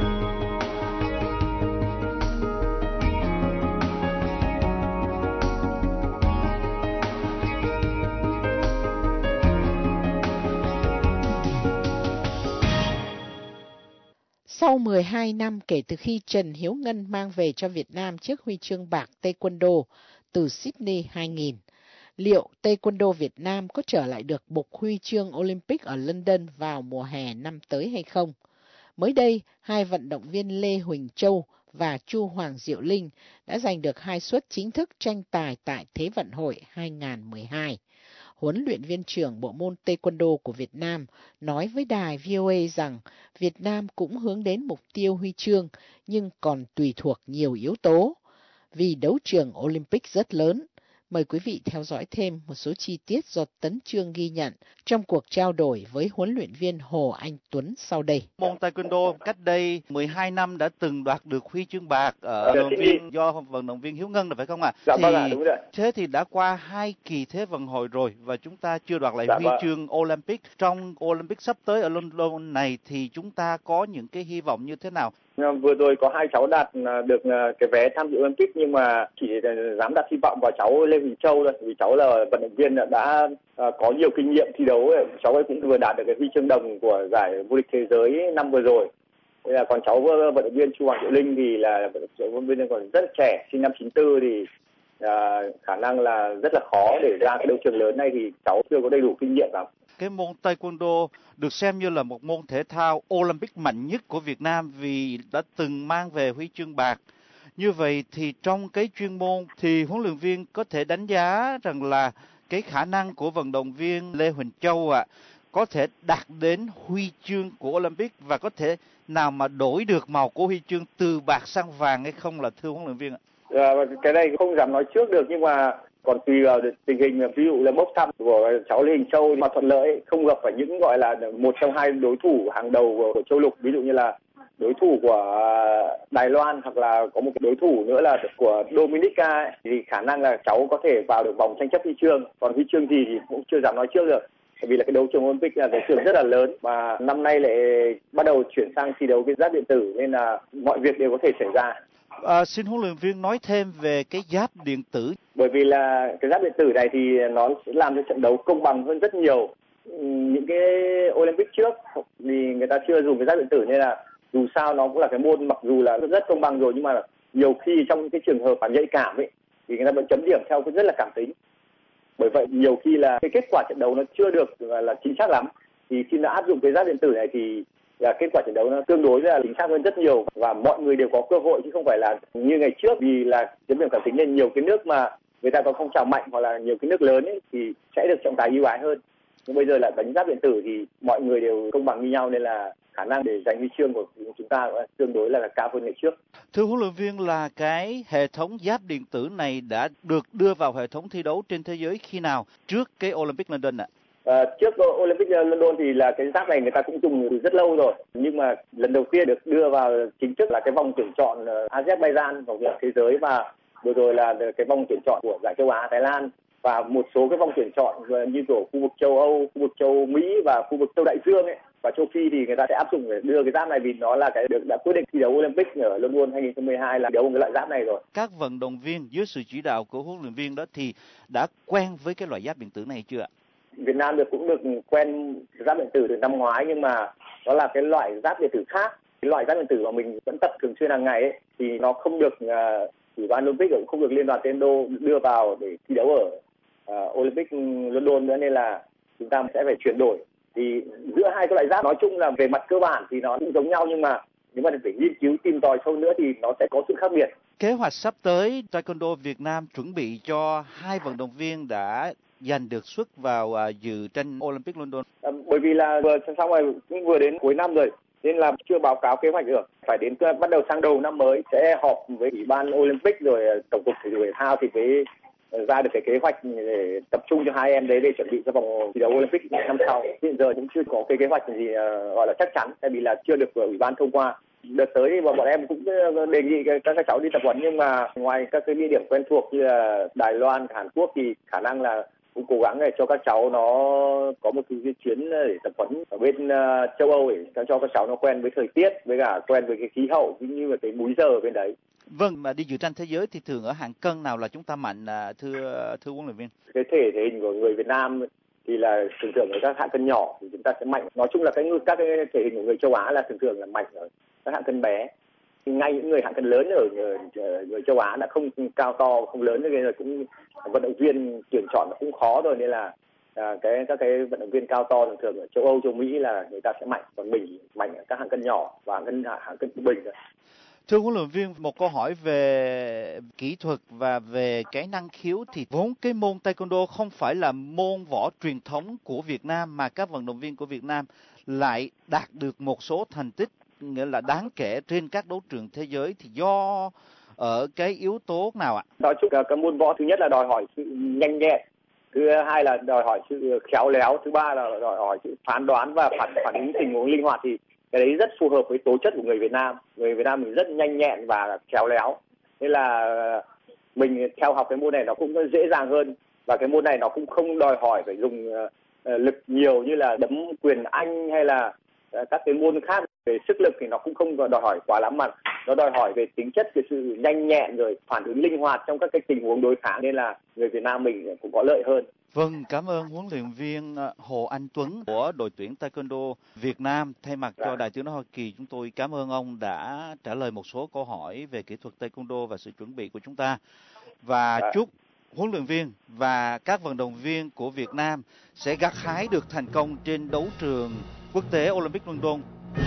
Sau 12 năm kể từ khi Trần Hiếu Ngân mang về cho Việt Nam chiếc huy chương bạc Taekwondo từ Sydney 2000, liệu Taekwondo Việt Nam có trở lại được bục huy chương Olympic ở London vào mùa hè năm tới hay không? Mới đây, hai vận động viên Lê Huỳnh Châu và Chu Hoàng Diệu Linh đã giành được 2 suất chính thức tranh tài tại Thế vận hội 2012. Huấn luyện viên trưởng bộ môn Taekwondo của Việt Nam nói với đài VOA rằng Việt Nam cũng hướng đến mục tiêu huy chương, nhưng còn tùy thuộc nhiều yếu tố, vì đấu trường Olympic rất lớn. Mời quý vị theo dõi thêm một số chi tiết do Tấn Chương ghi nhận trong cuộc trao đổi với huấn luyện viên Hồ Anh Tuấn sau đây. Môn Taekwondo cách đây 12 năm đã từng đoạt được huy chương bạc ở vận động viên do vận động viên Hiếu Ngân, phải không ạ? Dạ, đúng rồi. Thế thì đã qua 2 kỳ Thế vận hội rồi và chúng ta chưa đoạt lại huy chương Olympic. Trong Olympic sắp tới ở London này thì chúng ta có những cái hy vọng như thế nào? Vừa rồi có 2 cháu đạt được cái vé tham dự Olympic, nhưng mà chỉ dám đặt hy vọng vào cháu Lê Huỳnh Châu thôi, vì cháu là vận động viên đã có nhiều kinh nghiệm thi đấu. Cháu ấy cũng vừa đạt được cái huy chương đồng của giải vô địch thế giới năm vừa rồi. Còn cháu vận động viên Chu Hoàng Diệu Linh thì là vận động viên còn rất là trẻ, sinh năm 94 thì khả năng là rất là khó để ra cái đấu trường lớn này, thì cháu chưa có đầy đủ kinh nghiệm lắm. Cái môn Taekwondo được xem như là một môn thể thao Olympic mạnh nhất của Việt Nam vì đã từng mang về huy chương bạc. Như vậy thì trong cái chuyên môn thì huấn luyện viên có thể đánh giá rằng là cái khả năng của vận động viên Lê Huỳnh Châu có thể đạt đến huy chương của Olympic, và có thể nào mà đổi được màu của huy chương từ bạc sang vàng hay không, là thưa huấn luyện viên ạ? Cái này không dám nói trước được, nhưng mà còn tùy vào tình hình. Ví dụ là bốc thăm của cháu Lê Huỳnh Châu mà thuận lợi, không gặp phải những gọi là một trong 2 đối thủ hàng đầu của châu lục, ví dụ như là đối thủ của Đài Loan hoặc là có một cái đối thủ nữa là của Dominica, thì khả năng là cháu có thể vào được vòng tranh chấp huy chương. Còn huy chương gì thì cũng chưa dám nói trước được, bởi vì là cái đấu trường Olympic là đấu trường rất là lớn, và năm nay lại bắt đầu chuyển sang thi đấu cái giáp điện tử, nên là mọi việc đều có thể xảy ra. Xin huấn luyện viên nói thêm về cái giáp điện tử. Bởi vì là cái giáp điện tử này thì nó sẽ làm cho trận đấu công bằng hơn rất nhiều. Những cái Olympic trước thì người ta chưa dùng cái giáp điện tử, nên là dù sao nó cũng là cái môn mặc dù là rất công bằng rồi, nhưng mà nhiều khi trong những cái trường hợp mà nhạy cảm ấy thì người ta vẫn chấm điểm theo rất là cảm tính. Bởi vậy nhiều khi là cái kết quả trận đấu nó chưa được là chính xác lắm, thì khi đã áp dụng cái giáp điện tử này thì là kết quả trận đấu nó tương đối là chính xác hơn rất nhiều, và mọi người đều có cơ hội, chứ không phải là như ngày trước vì là chấm điểm cảm tính, nên nhiều cái nước mà người ta có phong trào mạnh hoặc là nhiều cái nước lớn ấy thì sẽ được trọng tài ưu ái hơn. Nhưng bây giờ là đánh giáp điện tử thì mọi người đều công bằng như nhau, nên là khả năng để giành huy chương của chúng ta tương đối là cao hơn ngày trước. Thưa huấn luyện viên, là cái hệ thống giáp điện tử này đã được đưa vào hệ thống thi đấu trên thế giới khi nào, trước cái Olympic London ạ? Trước Olympic London thì là cái giáp này người ta cũng dùng từ rất lâu rồi, nhưng mà lần đầu tiên được đưa vào chính thức là cái vòng tuyển chọn Azerbaijan, vòng tuyển thế giới, và vừa rồi là cái vòng tuyển chọn của giải châu Á Thái Lan. và một số cái vòng tuyển chọn như của khu vực châu Âu, khu vực châu Mỹ và khu vực châu Đại Dương ấy và châu Phi thì người ta sẽ áp dụng để đưa cái giáp này vì nó là cái đã quyết định thi đấu Olympic ở London 2012 là đấu cái loại giáp này rồi. Các vận động viên dưới sự chỉ đạo của huấn luyện viên đó thì đã quen với cái loại giáp điện tử này chưa ạ? Việt Nam cũng được quen giáp điện tử từ năm ngoái nhưng mà đó là cái loại giáp điện tử khác. Cái loại giáp điện tử mà mình vẫn tập thường xuyên hàng ngày ấy thì nó không được Ủy ban Olympic cũng không được Liên đoàn Taekwondo đưa vào để thi đấu ở Olympic London nữa nên là chúng ta sẽ phải chuyển đổi. Thì giữa hai cái loại giáp nói chung là về mặt cơ bản thì nó cũng giống nhau nhưng mà nếu mà phải nghiên cứu tìm tòi sâu nữa thì nó sẽ có sự khác biệt. Kế hoạch sắp tới Taekwondo Việt Nam chuẩn bị cho 2 vận động viên đã giành được suất vào dự tranh Olympic London. Bởi vì là vừa xong rồi cũng vừa đến cuối năm rồi nên là chưa báo cáo kế hoạch được. Phải đến bắt đầu sang đầu năm mới sẽ họp với Ủy ban Olympic rồi Tổng cục Thể dục Thể thao thì mới ra được cái kế hoạch để tập trung cho hai em đấy để chuẩn bị cho vòng thi đấu Olympic năm sau. Hiện giờ cũng chưa có cái kế hoạch gì gọi là chắc chắn, tại vì là chưa được Ủy ban thông qua. Đợt tới thì bọn em cũng đề nghị các cháu đi tập huấn nhưng mà ngoài các cái địa điểm quen thuộc như là Đài Loan, Hàn Quốc thì khả năng là cũng cố gắng để cho các cháu nó có một cái chuyến để tập huấn ở bên châu Âu để cho các cháu nó quen với thời tiết với cả quen với cái khí hậu cũng như là cái múi giờ bên đấy. Vâng, mà đi dự tranh thế giới thì thường ở hạng cân nào là chúng ta mạnh thưa huấn luyện viên? Cái thể hình của người Việt Nam thì là thường thường ở các hạng cân nhỏ thì chúng ta sẽ mạnh. Nói chung là các cái thể hình của người châu Á là thường thường là mạnh ở các hạng cân bé. Ngay những người hạng cân lớn ở người châu Á đã không cao to, không lớn nên là cũng vận động viên tuyển chọn cũng khó rồi nên là các cái vận động viên cao to thường thường ở châu Âu, châu Mỹ là người ta sẽ mạnh, còn mình mạnh ở các hạng cân nhỏ và hạng cân trung bình rồi. Thưa huấn luyện viên, một câu hỏi về kỹ thuật và về cái năng khiếu thì vốn cái môn Taekwondo không phải là môn võ truyền thống của Việt Nam mà các vận động viên của Việt Nam lại đạt được một số thành tích nghĩa là đáng kể trên các đấu trường thế giới thì do ở cái yếu tố nào ạ? Nói chung là cái môn võ thứ nhất là đòi hỏi sự nhanh nhẹn, thứ hai là đòi hỏi sự khéo léo, thứ ba là đòi hỏi sự phán đoán và phản ứng tình huống linh hoạt thì cái đấy rất phù hợp với tố chất của người Việt Nam. Người Việt Nam mình rất nhanh nhẹn và khéo léo nên là mình theo học cái môn này nó cũng dễ dàng hơn và cái môn này nó cũng không đòi hỏi phải dùng lực nhiều như là đấm quyền Anh hay là các cái môn khác. Về sức lực thì nó cũng không đòi hỏi quá lắm mà nó đòi hỏi về tính chất cái sự nhanh nhẹn rồi phản ứng linh hoạt trong các cái tình huống đối kháng nên là người Việt Nam mình cũng có lợi hơn. Vâng, cảm ơn huấn luyện viên Hồ Anh Tuấn của đội tuyển Taekwondo Việt Nam. Thay mặt cho Đài Tiếng nói Hoa Kỳ, chúng tôi cảm ơn ông đã trả lời một số câu hỏi về kỹ thuật Taekwondo và sự chuẩn bị của chúng ta. Và chúc huấn luyện viên và các vận động viên của Việt Nam sẽ gặt hái được thành công trên đấu trường quốc tế Olympic London.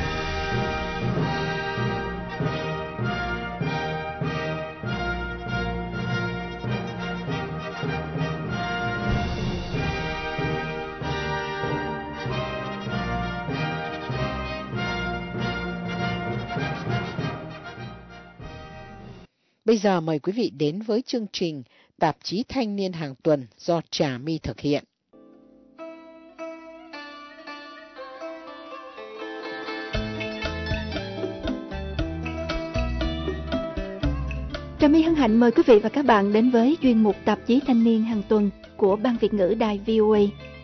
Bây giờ mời quý vị đến với chương trình Tạp chí Thanh niên hàng tuần do Trà My thực hiện. Trà My hân hạnh mời quý vị và các bạn đến với chuyên mục Tạp chí Thanh niên hàng tuần của Ban Việt ngữ Đài VOA.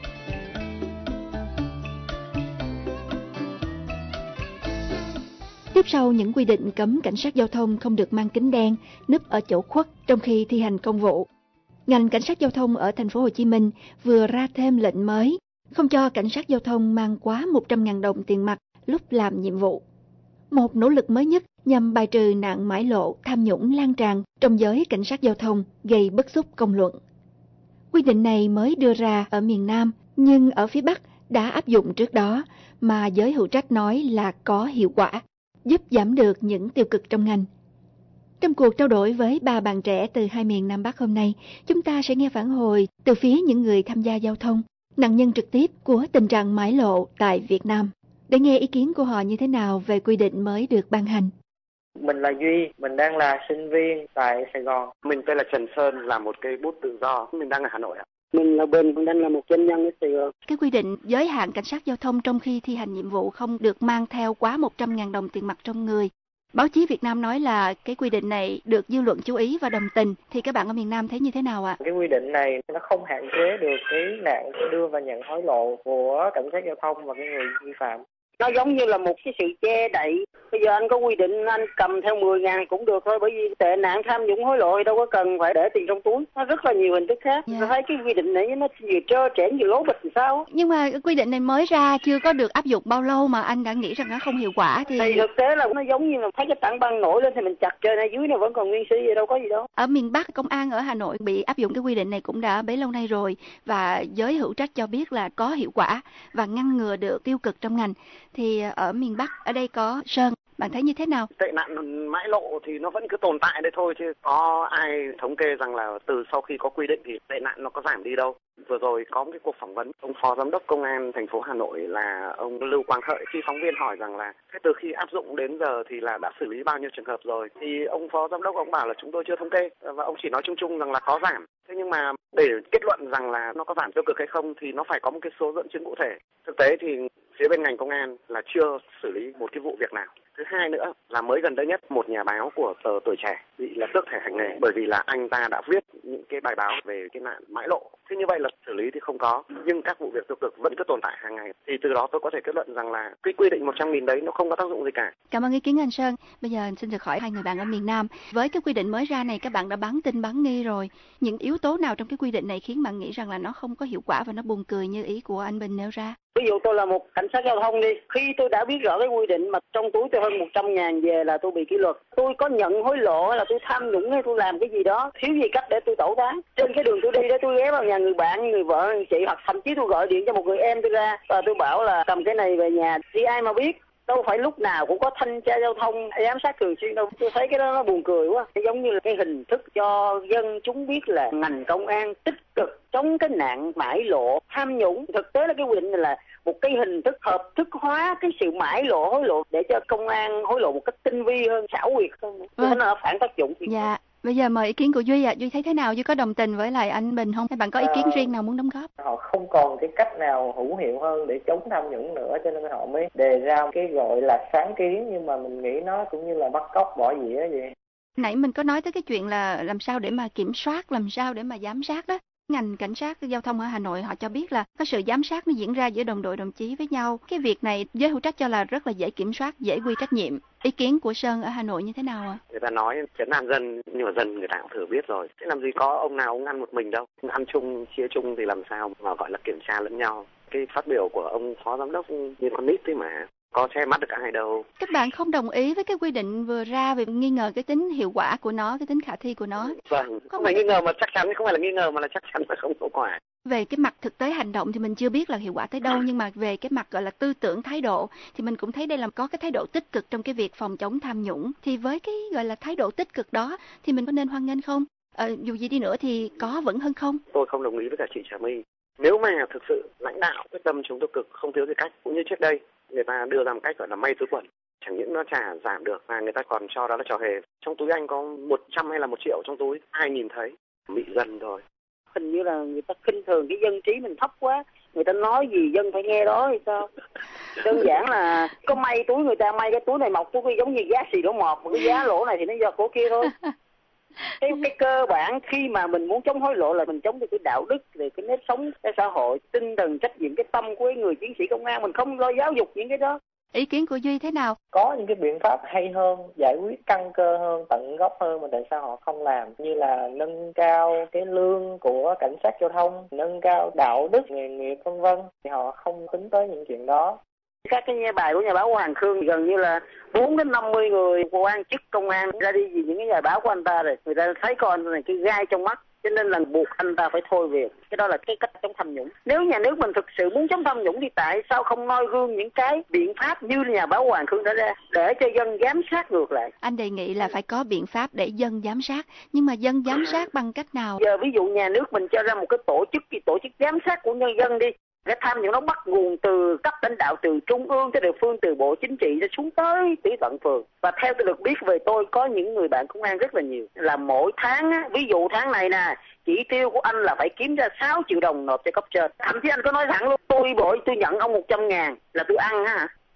Tiếp sau những quy định cấm cảnh sát giao thông không được mang kính đen, núp ở chỗ khuất trong khi thi hành công vụ, ngành cảnh sát giao thông ở thành phố Hồ Chí Minh vừa ra thêm lệnh mới không cho cảnh sát giao thông mang quá 100.000 đồng tiền mặt lúc làm nhiệm vụ. Một nỗ lực mới nhất nhằm bài trừ nạn mãi lộ, tham nhũng lan tràn trong giới cảnh sát giao thông gây bức xúc công luận. Quy định này mới đưa ra ở miền Nam nhưng ở phía Bắc đã áp dụng trước đó mà giới hữu trách nói là có hiệu quả, giúp giảm được những tiêu cực trong ngành. Trong cuộc trao đổi với ba bạn trẻ từ hai miền Nam Bắc hôm nay, chúng ta sẽ nghe phản hồi từ phía những người tham gia giao thông, nạn nhân trực tiếp của tình trạng mãi lộ tại Việt Nam, để nghe ý kiến của họ như thế nào về quy định mới được ban hành. Mình là Duy, mình đang là sinh viên tại Sài Gòn. Mình tên là Trần Sơn, là một cây bút tự do. Mình đang ở Hà Nội ạ. Mình là Bình, mình đang là một doanh nhân ở Sài Gòn. Cái quy định giới hạn cảnh sát giao thông trong khi thi hành nhiệm vụ không được mang theo quá 100.000 đồng tiền mặt trong người Báo chí Việt Nam nói là cái quy định này được dư luận chú ý và đồng tình, thì các bạn ở miền Nam thấy như thế nào ạ? Cái quy định này nó không hạn chế được cái nạn đưa và nhận hối lộ của cảnh sát giao thông và cái người vi phạm. Nó giống như là một cái sự che đậy. Bây giờ anh có quy định anh cầm theo 10.000 cũng được thôi, bởi vì tệ nạn tham nhũng hối lộ thì đâu có cần phải để tiền trong túi. Nó rất là nhiều hình thức khác. Tôi thấy cái quy định này nó vừa trơ trẽn vừa lố bịch thì sao? Nhưng mà cái quy định này mới ra chưa có được áp dụng bao lâu mà anh đã nghĩ rằng nó không hiệu quả thì thực tế là nó giống như là thấy cái tảng băng nổi lên thì mình chặt trên này dưới này vẫn còn nguyên si vậy, đâu có gì đâu. Ở miền Bắc, công an ở Hà Nội bị áp dụng cái quy định này cũng đã bấy lâu nay rồi, và giới hữu trách cho biết là có hiệu quả và ngăn ngừa được tiêu cực trong ngành. Thì ở miền Bắc, ở đây có Sơn, bạn thấy như thế nào? Tệ nạn mãi lộ thì nó vẫn cứ tồn tại đây thôi, chứ có ai thống kê rằng là từ sau khi có quy định thì tệ nạn nó có giảm đi đâu. Vừa rồi có một cái cuộc phỏng vấn ông phó giám đốc công an thành phố Hà Nội là ông Lưu Quang Hợi, khi phóng viên hỏi rằng là thế từ khi áp dụng đến giờ thì là đã xử lý bao nhiêu trường hợp rồi, thì ông phó giám đốc ông bảo là chúng tôi chưa thống kê, và ông chỉ nói chung chung rằng là có giảm. Thế nhưng mà để kết luận rằng là nó có giảm tiêu cực hay không thì nó phải có một cái số dẫn chứng cụ thể. Thực tế thì phía bên ngành công an là chưa xử lý một cái vụ việc nào. Thứ hai nữa là mới gần đây nhất một nhà báo của tờ Tuổi Trẻ bị là tước thẻ hành nghề bởi vì là anh ta đã viết những cái bài báo về cái nạn mãi lộ. Thế như vậy là xử lý thì không có, nhưng các vụ việc tiêu cực vẫn cứ tồn tại hàng ngày. Thì từ đó tôi có thể kết luận rằng là cái quy định 100.000 đấy nó không có tác dụng gì cả. Cảm ơn ý kiến anh Sơn. Bây giờ xin được hỏi hai người bạn ở miền Nam. Với cái quy định mới ra này, các bạn đã bán tin bán nghi rồi. Những yếu tố nào trong cái quy định này khiến bạn nghĩ rằng là nó không có hiệu quả và nó buồn cười như ý của anh Bình nêu ra? Ví dụ tôi là một cảnh sát giao thông đi, khi tôi đã biết rõ cái quy định mà trong túi tôi hơn 100.000 về là tôi bị kỷ luật. Tôi có nhận hối lộ hay là tôi tham nhũng hay tôi làm cái gì đó, thiếu gì cách để tôi tẩu tán. Trên cái đường tôi đi đó, tôi ghé vào nhà người bạn, người vợ, người chị, hoặc thậm chí tôi gọi điện cho một người em tôi ra và tôi bảo là cầm cái này về nhà, thì ai mà biết. Đâu phải lúc nào cũng có thanh tra giao thông giám sát thường xuyên đâu. Tôi thấy cái đó nó buồn cười quá. Giống như là cái hình thức cho dân chúng biết là ngành công an tích cực chống cái nạn mãi lộ tham nhũng. Thực tế là cái quy định này là một cái hình thức hợp thức hóa cái sự mãi lộ hối lộ để cho công an hối lộ một cách tinh vi hơn, xảo quyệt hơn. Nó phản tác dụng. Dạ. Bây giờ mời ý kiến của Duy ạ. Duy thấy thế nào? Duy có đồng tình với lại anh Bình không? Hay bạn có ý kiến riêng nào muốn đóng góp? Họ không còn cái cách nào hữu hiệu hơn để chống tham nhũng nữa, cho nên họ mới đề ra cái gọi là sáng kiến, nhưng mà mình nghĩ nó cũng như là bắt cóc bỏ dĩa vậy. Nãy mình có nói tới cái chuyện là làm sao để mà kiểm soát, làm sao để mà giám sát đó. Ngành cảnh sát giao thông ở Hà Nội họ cho biết là có sự giám sát nó diễn ra giữa đồng đội đồng chí với nhau. Cái việc này giới hữu trách cho là rất là dễ kiểm soát, dễ quy trách nhiệm. Ý kiến của Sơn ở Hà Nội như thế nào ạ? Người ta nói trấn an dân, nhưng mà dân người ta cũng thử biết rồi. Thế làm gì có ông nào ông ăn một mình đâu. Ăn chung, chia chung thì làm sao mà gọi là kiểm tra lẫn nhau. Cái phát biểu của ông phó giám đốc như con nít thế mà. Có che mắt được ai đâu. Các bạn không đồng ý với cái quy định vừa ra vì nghi ngờ cái tính hiệu quả của nó, cái tính khả thi của nó. Vâng, không phải nghi ngờ mà chắc chắn, không phải là nghi ngờ mà là chắc chắn là không hiệu quả. Về cái mặt thực tế hành động thì mình chưa biết là hiệu quả tới đâu, nhưng mà về cái mặt gọi là tư tưởng thái độ thì mình cũng thấy đây là có cái thái độ tích cực trong cái việc phòng chống tham nhũng. Thì với cái gọi là thái độ tích cực đó thì mình có nên hoan nghênh không? Dù gì đi nữa thì có vẫn hơn không? Tôi không đồng ý với cả chị Trà My. Nếu mà thực sự lãnh đạo quyết tâm chống tiêu cực không thiếu gì cách, cũng như trước đây người ta đưa ra một cách gọi là may túi quần, chẳng những nó chả giảm được mà người ta còn cho đó là trò hề. Trong túi anh có 100 hay là 1 triệu trong túi, ai nhìn thấy, bị dân rồi. Hình như là người ta khinh thường cái dân trí mình thấp quá, người ta nói gì dân phải nghe đó hay sao? Đơn giản là có may túi, người ta may cái túi này mọc túi kia giống như giá xì lỗ mọt, mà cái giá lỗ này thì nó do cổ kia thôi. Cái cơ bản khi mà mình muốn chống hối lộ là mình chống được cái đạo đức, về cái nếp sống, cái xã hội, tinh thần trách nhiệm, cái tâm của người chiến sĩ công an, mình không lo giáo dục những cái đó. Ý kiến của Duy thế nào? Có những cái biện pháp hay hơn, giải quyết căn cơ hơn, tận gốc hơn mà tại sao họ không làm, như là nâng cao cái lương của cảnh sát giao thông, nâng cao đạo đức nghề nghiệp vân vân, thì họ không tính tới những chuyện đó. Các cái bài của nhà báo Hoàng Khương gần như là 4 đến 50 người quan chức công an ra đi vì những cái bài báo của anh ta rồi, người ta thấy con này cái gai trong mắt, cho nên là buộc anh ta phải thôi việc. Cái đó là cái cách chống tham nhũng. Nếu nhà nước mình thực sự muốn chống tham nhũng thì tại sao không noi gương những cái biện pháp như nhà báo Hoàng Khương đã ra để cho dân giám sát ngược lại? Anh đề nghị là phải có biện pháp để dân giám sát, nhưng mà dân giám sát bằng cách nào? Giờ ví dụ nhà nước mình cho ra một cái tổ chức giám sát của nhân dân đi. Cái tham nhũng nó bắt nguồn từ cấp lãnh đạo, từ trung ương tới địa phương, từ bộ chính trị cho xuống tới tận phường. Và theo tôi được biết về tôi có những người bạn công an rất là nhiều, là mỗi tháng á, ví dụ tháng này nè, chỉ tiêu của anh là phải kiếm ra 6 triệu đồng nộp cho cấp trên. Thậm chí anh có nói thẳng luôn, tôi nhận ông 100.000 là tôi ăn ha.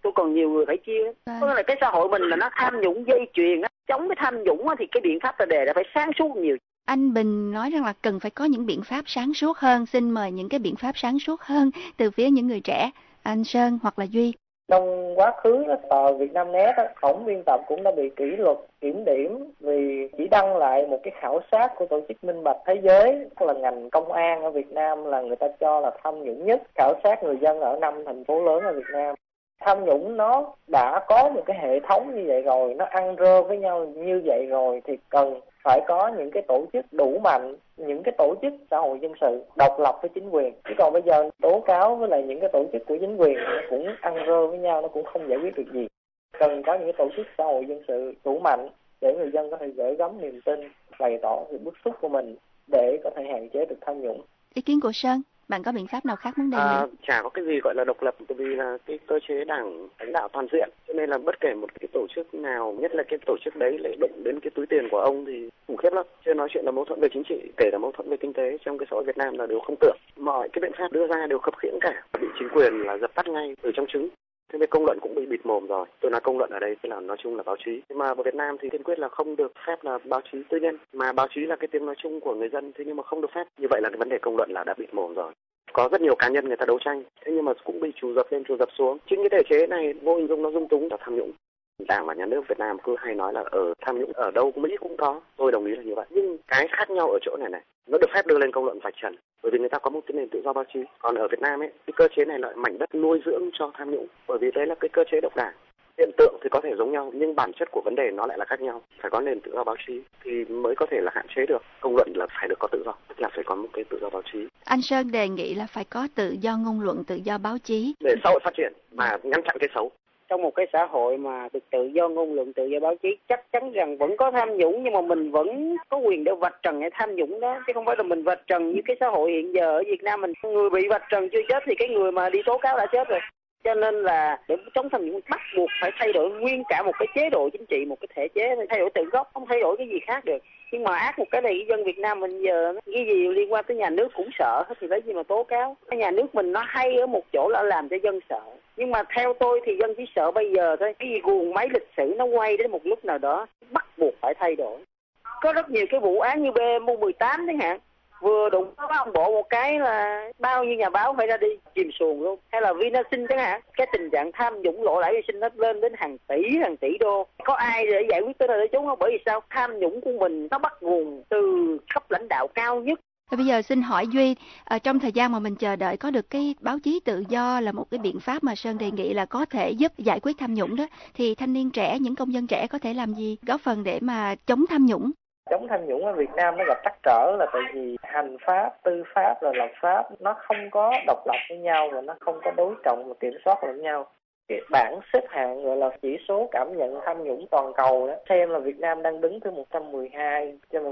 tôi còn nhiều người phải chia. Có nghĩa là cái xã hội mình là nó tham nhũng dây chuyền á, chống cái tham nhũng á, thì cái biện pháp đề ra phải sáng suốt nhiều. Anh Bình nói rằng là cần phải có những biện pháp sáng suốt hơn. Xin mời những cái biện pháp sáng suốt hơn từ phía những người trẻ. Anh Sơn hoặc là Duy. Trong quá khứ, tờ Vietnamnet, tổng biên tập cũng đã bị kỷ luật kiểm điểm vì chỉ đăng lại một cái khảo sát của tổ chức Minh Bạch Thế giới, là ngành công an ở Việt Nam là người ta cho là tham nhũng nhất, khảo sát người dân ở 5 thành phố lớn ở Việt Nam. Tham nhũng nó đã có một cái hệ thống như vậy rồi, nó ăn rơ với nhau như vậy rồi thì cần phải có những cái tổ chức đủ mạnh, những cái tổ chức xã hội dân sự độc lập với chính quyền. Chứ còn bây giờ tố cáo với lại những cái tổ chức của chính quyền nó cũng ăn rơ với nhau, nó cũng không giải quyết được gì. Cần có những cái tổ chức xã hội dân sự đủ mạnh để người dân có thể gửi gắm niềm tin, bày tỏ sự bức xúc của mình để có thể hạn chế được tham nhũng. Ý kiến của Sơn, bạn có biện pháp nào khác muốn đề nghị? Chả có cái gì gọi là độc lập, bởi vì là cái cơ chế đảng lãnh đạo toàn diện, cho nên là bất kể một cái tổ chức nào, nhất là cái tổ chức đấy lại động đến cái túi tiền của ông thì khủng khiếp lắm. Chưa nói chuyện là mâu thuẫn về chính trị, kể cả mâu thuẫn về kinh tế trong cái xã hội Việt Nam là đều không tưởng. Mọi cái biện pháp đưa ra đều khập khiễng cả, bị chính quyền là dập tắt ngay từ trong trứng. Thế nên công luận cũng bị bịt mồm rồi. Tôi nói công luận ở đây tức là nói chung là báo chí. Nhưng mà ở Việt Nam thì kiên quyết là không được phép là báo chí tư nhân, mà báo chí là cái tiếng nói chung của người dân, thế nhưng mà không được phép. Như vậy là cái vấn đề công luận là đã bịt mồm rồi. Có rất nhiều cá nhân người ta đấu tranh, thế nhưng mà cũng bị trù dập lên trù dập xuống. Chính cái thể chế này vô hình dung nó dung túng là tham nhũng. Đảng và nhà nước Việt Nam cứ hay nói là ở tham nhũng ở đâu Mỹ cũng có, tôi đồng ý là như vậy. Nhưng cái khác nhau ở chỗ này, nó được phép đưa lên công luận vạch trần, bởi vì người ta có một cái nền tự do báo chí. Còn ở Việt Nam ấy, cái cơ chế này lại mảnh đất nuôi dưỡng cho tham nhũng, bởi vì đấy là cái cơ chế độc đảng. Hiện tượng thì có thể giống nhau, nhưng bản chất của vấn đề nó lại là khác nhau. Phải có nền tự do báo chí thì mới có thể là hạn chế được. Công luận là phải được có tự do, tức là phải có một cái tự do báo chí. Anh Sơn đề nghị là phải có tự do ngôn luận, tự do báo chí để xã hội phát triển mà ngăn chặn cái xấu. Trong một cái xã hội mà tự do ngôn luận, tự do báo chí, chắc chắn rằng vẫn có tham nhũng, nhưng mà mình vẫn có quyền để vạch trần cái tham nhũng đó, chứ không phải là mình vạch trần như cái xã hội hiện giờ ở Việt Nam mình. Người bị vạch trần chưa chết thì cái người mà đi tố cáo đã chết rồi. Cho nên là để chống tham nhũng bắt buộc phải thay đổi nguyên cả một cái chế độ chính trị, một cái thể chế, thay đổi từ gốc, không thay đổi cái gì khác được. Nhưng mà ác một cái này, dân Việt Nam mình giờ cái gì liên quan tới nhà nước cũng sợ hết, thì lấy gì mà tố cáo. Cái nhà nước mình nó hay ở một chỗ là làm cho dân sợ. Nhưng mà theo tôi thì dân chỉ sợ bây giờ thôi. Cái gì guồng máy lịch sử nó quay đến một lúc nào đó bắt buộc phải thay đổi. Có rất nhiều cái vụ án như BMU18 chẳng hạn, vừa đụng có ông bộ một cái là bao nhiêu nhà báo phải ra đi chìm xuồng luôn. Hay là Vinasin chẳng hạn, cái tình trạng tham nhũng lộ lãi vi sinh nó lên đến hàng tỷ đô. Có ai để giải quyết tới nơi để chúng không? Bởi vì sao? Tham nhũng của mình nó bắt nguồn từ cấp lãnh đạo cao nhất. Bây giờ xin hỏi Duy, trong thời gian mà mình chờ đợi có được cái báo chí tự do là một cái biện pháp mà Sơn đề nghị là có thể giúp giải quyết tham nhũng đó, thì thanh niên trẻ, những công dân trẻ có thể làm gì góp phần để mà chống tham nhũng? Chống tham nhũng ở Việt Nam nó gặp trắc trở là tại vì hành pháp, tư pháp và lập pháp nó không có độc lập với nhau và nó không có đối trọng và kiểm soát lẫn nhau. Cái bảng xếp hạng gọi là chỉ số cảm nhận tham nhũng toàn cầu đó, xem là Việt Nam đang đứng thứ 112 trên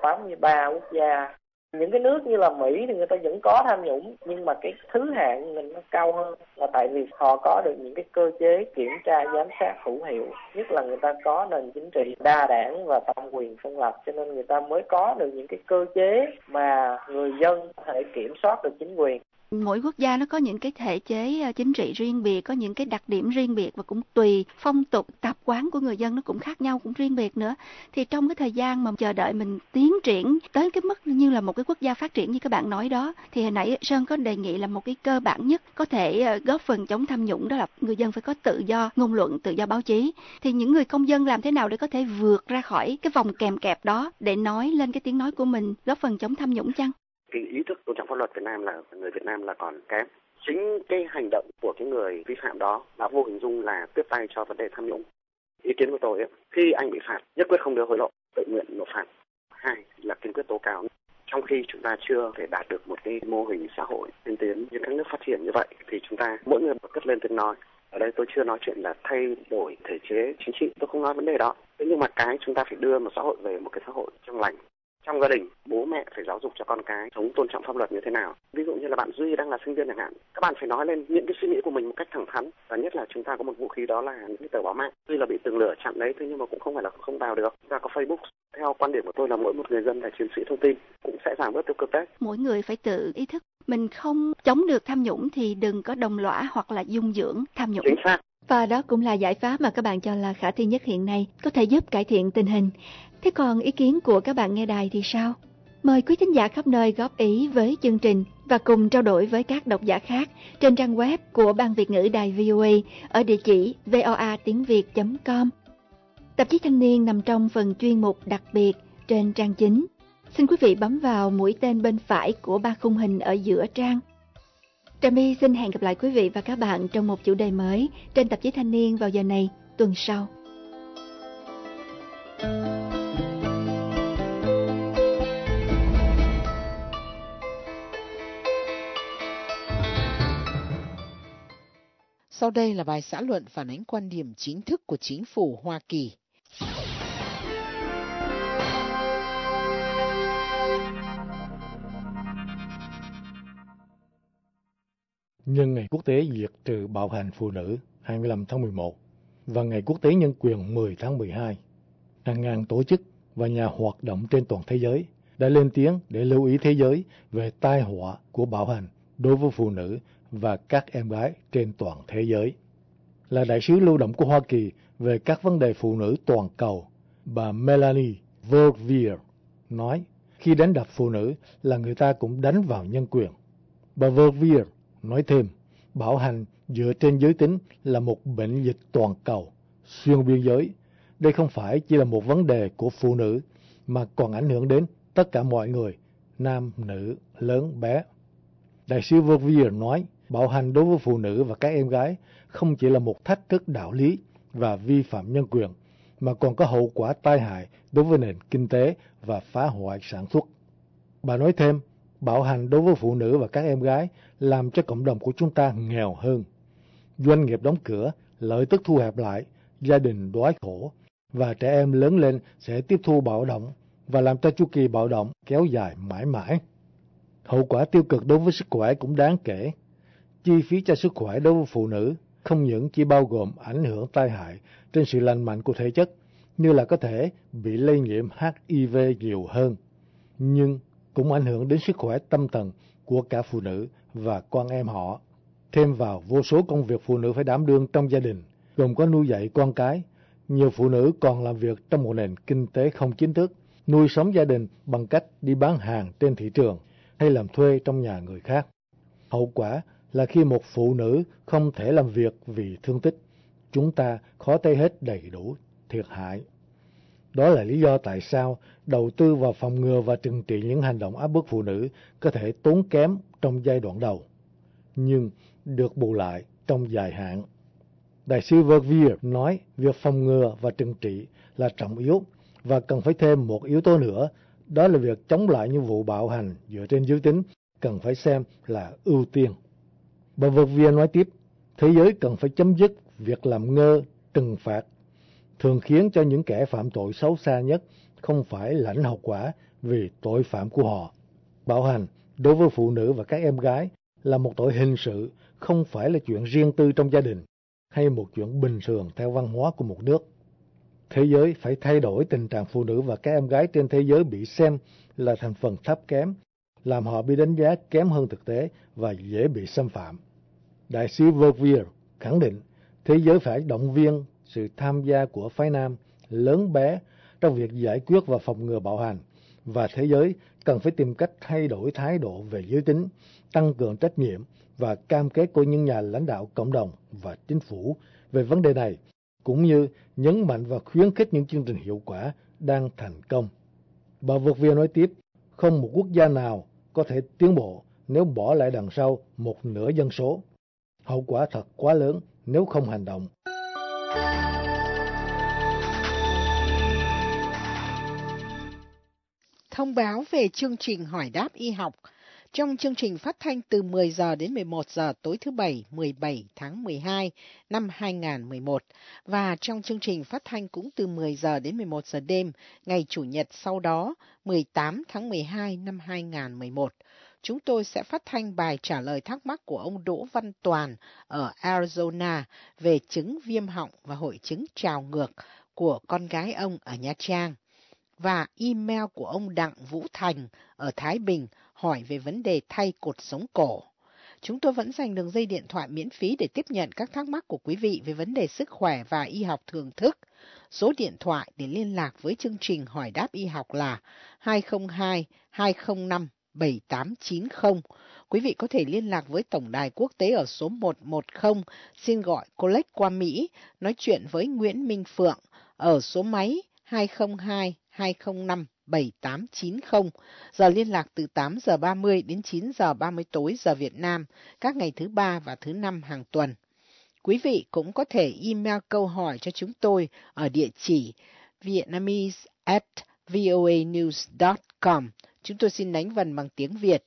183 quốc gia. Những cái nước như là Mỹ thì người ta vẫn có tham nhũng, nhưng mà cái thứ hạng mình nó cao hơn là tại vì họ có được những cái cơ chế kiểm tra giám sát hữu hiệu, nhất là người ta có nền chính trị đa đảng và tam quyền phân lập, cho nên người ta mới có được những cái cơ chế mà người dân có thể kiểm soát được chính quyền. Mỗi quốc gia nó có những cái thể chế chính trị riêng biệt, có những cái đặc điểm riêng biệt và cũng tùy phong tục tập quán của người dân nó cũng khác nhau, cũng riêng biệt nữa. Thì trong cái thời gian mà chờ đợi mình tiến triển tới cái mức như là một cái quốc gia phát triển như các bạn nói đó, thì hồi nãy Sơn có đề nghị là một cái cơ bản nhất có thể góp phần chống tham nhũng đó là người dân phải có tự do ngôn luận, tự do báo chí. Thì những người công dân làm thế nào để có thể vượt ra khỏi cái vòng kèm kẹp đó để nói lên cái tiếng nói của mình, góp phần chống tham nhũng chăng? Cái ý thức tôn trọng pháp luật Việt Nam là người Việt Nam là còn kém. Chính cái hành động của cái người vi phạm đó đã vô hình dung là tiếp tay cho vấn đề tham nhũng. Ý kiến của tôi ấy, khi anh bị phạt nhất quyết không đưa hối lộ, tự nguyện nộp phạt. Hai là kiên quyết tố cáo. Trong khi chúng ta chưa thể đạt được một cái mô hình xã hội tiên tiến như các nước phát triển như vậy thì chúng ta mỗi người cất lên tiếng nói. Ở đây tôi chưa nói chuyện là thay đổi thể chế chính trị, tôi không nói vấn đề đó. Thế nhưng mà cái chúng ta phải đưa một xã hội về một cái xã hội trong lành. Trong gia đình, bố mẹ phải giáo dục cho con cái sống tôn trọng pháp luật như thế nào. Ví dụ như là bạn Duy đang là sinh viên chẳng hạn, các bạn phải nói lên những cái suy nghĩ của mình một cách thẳng thắn. Và nhất là chúng ta có một vũ khí đó là những cái tờ báo mạng. Tuy là bị tường lửa chặn đấy, thế nhưng mà cũng không phải là không vào được. Chúng ta có Facebook. Theo quan điểm của tôi là mỗi một người dân là chiến sĩ thông tin cũng sẽ giảm bớt tiêu cực đấy. Mỗi người phải tự ý thức. Mình không chống được tham nhũng thì đừng có đồng lõa hoặc là dung dưỡng tham nhũng. Chính xác. Và đó cũng là giải pháp mà các bạn cho là khả thi nhất hiện nay, có thể giúp cải thiện tình hình. Thế còn ý kiến của các bạn nghe đài thì sao? Mời quý thính giả khắp nơi góp ý với chương trình và cùng trao đổi với các độc giả khác trên trang web của Ban Việt ngữ Đài VOA ở địa chỉ voatiengviet.com. Tạp chí Thanh niên nằm trong phần chuyên mục đặc biệt trên trang chính. Xin quý vị bấm vào mũi tên bên phải của ba khung hình ở giữa trang. Trà My xin hẹn gặp lại quý vị và các bạn trong một chủ đề mới trên Tạp chí Thanh niên vào giờ này tuần sau. Sau đây là bài xã luận phản ánh quan điểm chính thức của chính phủ Hoa Kỳ. Nhân ngày quốc tế diệt trừ bạo hành phụ nữ 25 tháng 11 và ngày quốc tế nhân quyền 10 tháng 12, hàng ngàn tổ chức và nhà hoạt động trên toàn thế giới đã lên tiếng để lưu ý thế giới về tai họa của bạo hành đối với phụ nữ và các em gái trên toàn thế giới. Là đại sứ lưu động của Hoa Kỳ về các vấn đề phụ nữ toàn cầu, bà Melanie Verveer nói, khi đánh đập phụ nữ là người ta cũng đánh vào nhân quyền. Bà Verveer nói thêm, bạo hành dựa trên giới tính là một bệnh dịch toàn cầu, xuyên biên giới. Đây không phải chỉ là một vấn đề của phụ nữ, mà còn ảnh hưởng đến tất cả mọi người, nam, nữ, lớn, bé. Đại sứ Verveer nói, bạo hành đối với phụ nữ và các em gái không chỉ là một thách thức đạo lý và vi phạm nhân quyền, mà còn có hậu quả tai hại đối với nền kinh tế và phá hoại sản xuất. Bà nói thêm, bạo hành đối với phụ nữ và các em gái làm cho cộng đồng của chúng ta nghèo hơn. Doanh nghiệp đóng cửa, lợi tức thu hẹp lại, gia đình đói khổ, và trẻ em lớn lên sẽ tiếp thu bạo động và làm cho chu kỳ bạo động kéo dài mãi mãi. Hậu quả tiêu cực đối với sức khỏe cũng đáng kể. Chi phí cho sức khỏe đối với phụ nữ không những chỉ bao gồm ảnh hưởng tai hại trên sự lành mạnh của thể chất, như là có thể bị lây nhiễm HIV nhiều hơn, nhưng cũng ảnh hưởng đến sức khỏe tâm thần của cả phụ nữ và con em họ. Thêm vào vô số công việc phụ nữ phải đảm đương trong gia đình, gồm có nuôi dạy con cái. Nhiều phụ nữ còn làm việc trong một nền kinh tế không chính thức, nuôi sống gia đình bằng cách đi bán hàng trên thị trường hay làm thuê trong nhà người khác. Hậu quả là khi một phụ nữ không thể làm việc vì thương tích, chúng ta khó thấy hết đầy đủ thiệt hại. Đó là lý do tại sao đầu tư vào phòng ngừa và trừng trị những hành động áp bức phụ nữ có thể tốn kém trong giai đoạn đầu, nhưng được bù lại trong dài hạn. Đại sứ Verveer nói việc phòng ngừa và trừng trị là trọng yếu và cần phải thêm một yếu tố nữa, đó là việc chống lại những vụ bạo hành dựa trên giới tính cần phải xem là ưu tiên. Bà Verveer nói tiếp, thế giới cần phải chấm dứt việc làm ngơ, trừng phạt, thường khiến cho những kẻ phạm tội xấu xa nhất không phải lãnh hậu quả vì tội phạm của họ. Bạo hành đối với phụ nữ và các em gái là một tội hình sự, không phải là chuyện riêng tư trong gia đình hay một chuyện bình thường theo văn hóa của một nước. Thế giới phải thay đổi tình trạng phụ nữ và các em gái trên thế giới bị xem là thành phần thấp kém, làm họ bị đánh giá kém hơn thực tế và dễ bị xâm phạm. Đại sứ Verveer khẳng định thế giới phải động viên sự tham gia của phái nam, lớn bé trong việc giải quyết và phòng ngừa bạo hành, và thế giới cần phải tìm cách thay đổi thái độ về giới tính, tăng cường trách nhiệm và cam kết của những nhà lãnh đạo cộng đồng và chính phủ về vấn đề này, cũng như nhấn mạnh và khuyến khích những chương trình hiệu quả đang thành công. Bà Verveer nói tiếp, không một quốc gia nào có thể tiến bộ nếu bỏ lại đằng sau một nửa dân số. Hậu quả thật quá lớn nếu không hành động. Thông báo về chương trình hỏi đáp y học. Trong chương trình phát thanh từ 10 giờ đến 11 giờ tối thứ Bảy 17 tháng 12 năm 2011 và trong chương trình phát thanh cũng từ 10 giờ đến 11 giờ đêm ngày Chủ nhật sau đó 18 tháng 12 năm 2011. Chúng tôi sẽ phát thanh bài trả lời thắc mắc của ông Đỗ Văn Toàn ở Arizona về chứng viêm họng và hội chứng trào ngược của con gái ông ở Nha Trang, và email của ông Đặng Vũ Thành ở Thái Bình hỏi về vấn đề thay cột sống cổ. Chúng tôi vẫn dành đường dây điện thoại miễn phí để tiếp nhận các thắc mắc của quý vị về vấn đề sức khỏe và y học thường thức. Số điện thoại để liên lạc với chương trình Hỏi đáp y học là 202-205-7890. Quý vị có thể liên lạc với Tổng đài quốc tế ở số 110, xin gọi Collect qua Mỹ, nói chuyện với Nguyễn Minh Phượng ở số máy 202-205-7890. Giờ liên lạc từ 8 giờ 30 đến 9 giờ 30 tối giờ Việt Nam, các ngày thứ Ba và thứ Năm hàng tuần. Quý vị cũng có thể email câu hỏi cho chúng tôi ở địa chỉ vietnamese@voanews.com. Chúng tôi xin đánh vần bằng tiếng Việt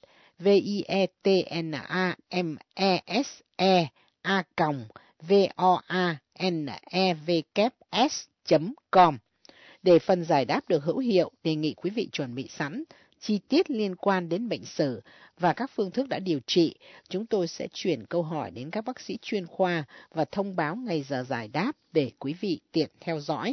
vietnamese@voanevs.com. Để phần giải đáp được hữu hiệu, đề nghị quý vị chuẩn bị sẵn chi tiết liên quan đến bệnh sử và các phương thức đã điều trị. Chúng tôi sẽ chuyển câu hỏi đến các bác sĩ chuyên khoa và thông báo ngày giờ giải đáp để quý vị tiện theo dõi.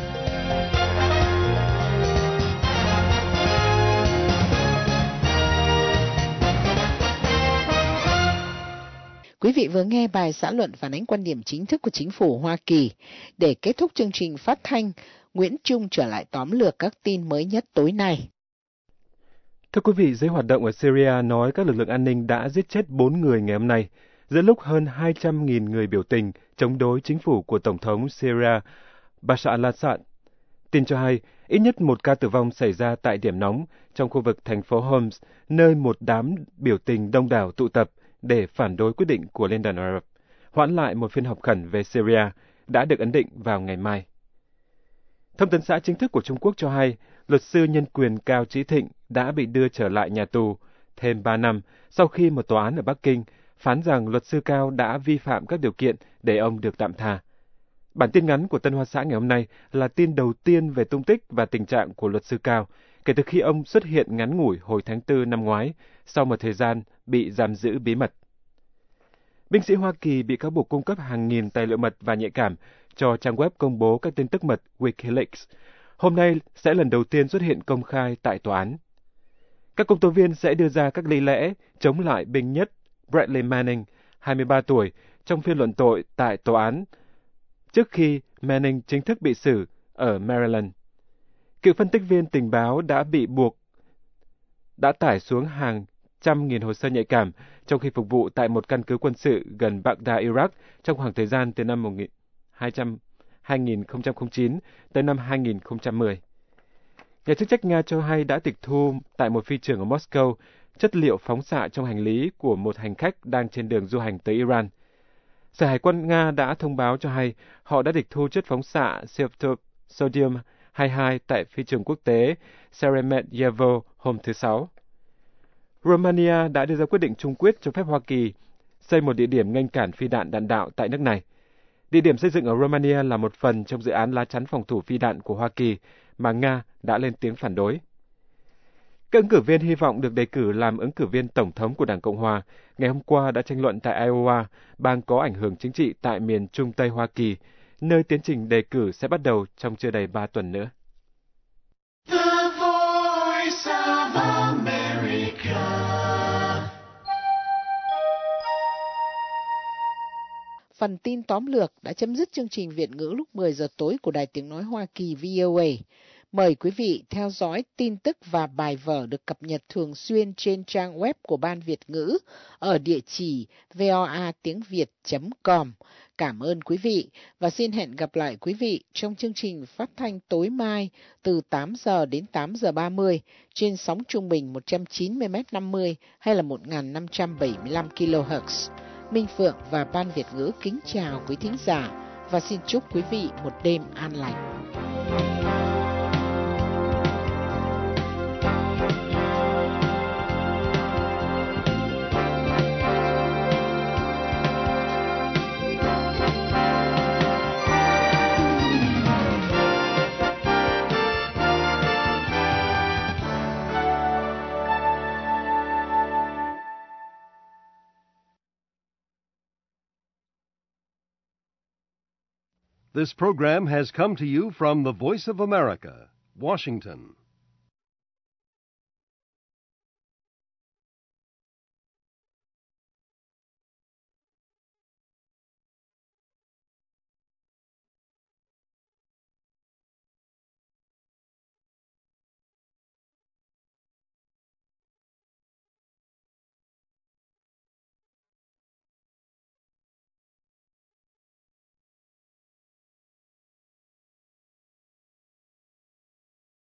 Quý vị vừa nghe bài xã luận phản ánh quan điểm chính thức của chính phủ Hoa Kỳ. Để kết thúc chương trình phát thanh, Nguyễn Trung trở lại tóm lược các tin mới nhất tối nay. Thưa quý vị, giới hoạt động ở Syria nói các lực lượng an ninh đã giết chết 4 người ngày hôm nay, giữa lúc hơn 200.000 người biểu tình chống đối chính phủ của Tổng thống Syria Bashar al-Assad. Tin cho hay, ít nhất một ca tử vong xảy ra tại điểm nóng trong khu vực thành phố Homs, nơi một đám biểu tình đông đảo tụ tập để phản đối quyết định của Liên đoàn Ả Rập hoãn lại một phiên họp khẩn về Syria đã được ấn định vào ngày mai. Thông tấn xã chính thức của Trung Quốc cho hay, luật sư nhân quyền Cao Chí Thịnh đã bị đưa trở lại nhà tù thêm 3 năm sau khi một tòa án ở Bắc Kinh phán rằng luật sư Cao đã vi phạm các điều kiện để ông được tạm tha. Bản tin ngắn của Tân Hoa Xã ngày hôm nay là tin đầu tiên về tung tích và tình trạng của luật sư Cao kể từ khi ông xuất hiện ngắn ngủi hồi tháng 4 năm ngoái sau một thời gian bị giam giữ bí mật. Binh sĩ Hoa Kỳ bị cáo buộc cung cấp hàng nghìn tài liệu mật và nhạy cảm cho trang web công bố các tin tức mật WikiLeaks. Hôm nay sẽ lần đầu tiên xuất hiện công khai tại tòa án. Các công tố viên sẽ đưa ra các lý lẽ chống lại binh nhất Bradley Manning, 23 tuổi, trong phiên luận tội tại tòa án, trước khi Manning chính thức bị xử ở Maryland. Cựu phân tích viên tình báo đã bị buộc đã tải xuống hàng trăm nghìn hồ sơ nhạy cảm trong khi phục vụ tại một căn cứ quân sự gần Baghdad, Iraq trong khoảng thời gian từ năm 2009 tới năm 2010. Nhà chức trách Nga cho hay đã tịch thu tại một phi trường ở Moscow chất liệu phóng xạ trong hành lý của một hành khách đang trên đường du hành tới Iran. Sở Hải quân Nga đã thông báo cho hay họ đã tịch thu chất phóng xạ sodium 22 tại phi trường quốc tế Sheremetyevo hôm thứ Sáu. Romania đã đưa ra quyết định chung quyết cho phép Hoa Kỳ xây một địa điểm nghênh cản phi đạn đạn đạo tại nước này. Địa điểm xây dựng ở Romania là một phần trong dự án lá chắn phòng thủ phi đạn của Hoa Kỳ mà Nga đã lên tiếng phản đối. Các ứng cử viên hy vọng được đề cử làm ứng cử viên tổng thống của Đảng Cộng Hòa ngày hôm qua đã tranh luận tại Iowa, bang có ảnh hưởng chính trị tại miền Trung Tây Hoa Kỳ, nơi tiến trình đề cử sẽ bắt đầu trong chưa đầy 3 tuần nữa. The Voice of America. Phần tin tóm lược đã chấm dứt chương trình Việt ngữ lúc 10 giờ tối của Đài Tiếng Nói Hoa Kỳ VOA. Mời quý vị theo dõi tin tức và bài vở được cập nhật thường xuyên trên trang web của Ban Việt ngữ ở địa chỉ voatiengviet.com. Cảm ơn quý vị và xin hẹn gặp lại quý vị trong chương trình phát thanh tối mai từ 8 giờ đến 8 giờ 30 trên sóng trung bình 190m50 hay là 1575 kHz. Minh Phượng và Ban Việt ngữ kính chào quý thính giả và xin chúc quý vị một đêm an lành. This program has come to you from the Voice of America, Washington.